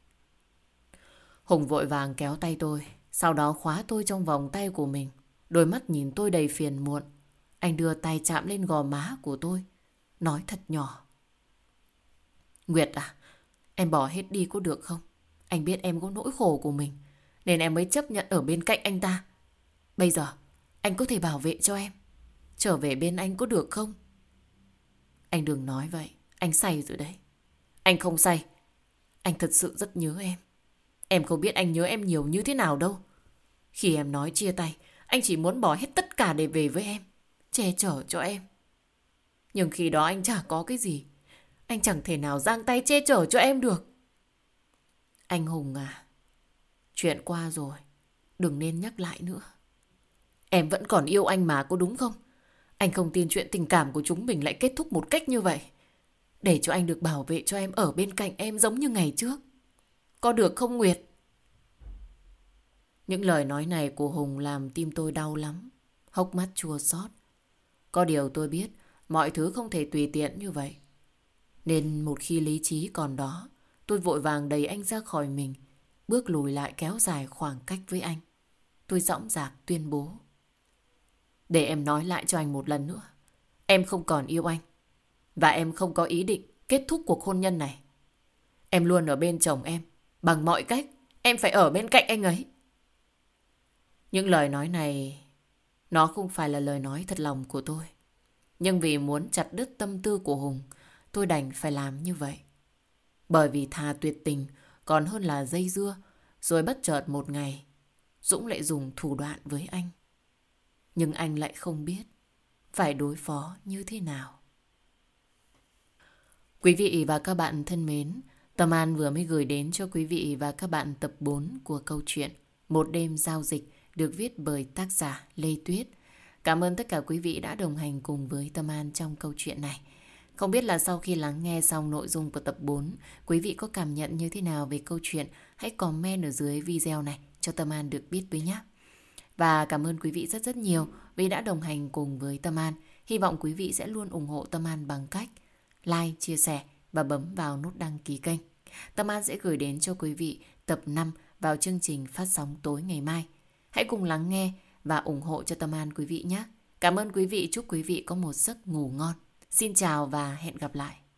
Hùng vội vàng kéo tay tôi, sau đó khóa tôi trong vòng tay của mình. Đôi mắt nhìn tôi đầy phiền muộn. Anh đưa tay chạm lên gò má của tôi, nói thật nhỏ. Nguyệt à, em bỏ hết đi có được không? Anh biết em có nỗi khổ của mình, nên em mới chấp nhận ở bên cạnh anh ta. Bây giờ, anh có thể bảo vệ cho em. Trở về bên anh có được không? Anh đừng nói vậy, anh say rồi đấy. Anh không say, anh thật sự rất nhớ em. Em không biết anh nhớ em nhiều như thế nào đâu. Khi em nói chia tay, anh chỉ muốn bỏ hết tất cả để về với em, che chở cho em. Nhưng khi đó anh chả có cái gì. Anh chẳng thể nào giang tay che chở cho em được. Anh Hùng à, chuyện qua rồi, đừng nên nhắc lại nữa. Em vẫn còn yêu anh mà, có đúng không? Anh không tin chuyện tình cảm của chúng mình lại kết thúc một cách như vậy. Để cho anh được bảo vệ cho em, ở bên cạnh em giống như ngày trước. Có được không Nguyệt? Những lời nói này của Hùng làm tim tôi đau lắm, hốc mắt chua xót. Có điều tôi biết mọi thứ không thể tùy tiện như vậy. Nên một khi lý trí còn đó, tôi vội vàng đẩy anh ra khỏi mình, bước lùi lại kéo dài khoảng cách với anh. Tôi dõng dạc tuyên bố. Để em nói lại cho anh một lần nữa. Em không còn yêu anh. Và em không có ý định kết thúc cuộc hôn nhân này. Em luôn ở bên chồng em. Bằng mọi cách, em phải ở bên cạnh anh ấy. Những lời nói này, nó không phải là lời nói thật lòng của tôi. Nhưng vì muốn chặt đứt tâm tư của Hùng, tôi đành phải làm như vậy. Bởi vì thà tuyệt tình còn hơn là dây dưa. Rồi bất chợt một ngày, Dũng lại dùng thủ đoạn với anh. Nhưng anh lại không biết phải đối phó như thế nào. Quý vị và các bạn thân mến, Tâm An vừa mới gửi đến cho quý vị và các bạn tập 4 của câu chuyện Một đêm giao dịch, được viết bởi tác giả Lê Tuyết. Cảm ơn tất cả quý vị đã đồng hành cùng với Tâm An trong câu chuyện này. Không biết là sau khi lắng nghe xong nội dung của tập 4, quý vị có cảm nhận như thế nào về câu chuyện? Hãy comment ở dưới video này cho Tâm An được biết với nhé. Và cảm ơn quý vị rất rất nhiều vì đã đồng hành cùng với Tâm An. Hy vọng quý vị sẽ luôn ủng hộ Tâm An bằng cách like, chia sẻ và bấm vào nút đăng ký kênh. Tâm An sẽ gửi đến cho quý vị tập 5 vào chương trình phát sóng tối ngày mai. Hãy cùng lắng nghe và ủng hộ cho Tâm An quý vị nhé. Cảm ơn quý vị, chúc quý vị có một giấc ngủ ngon. Xin chào và hẹn gặp lại.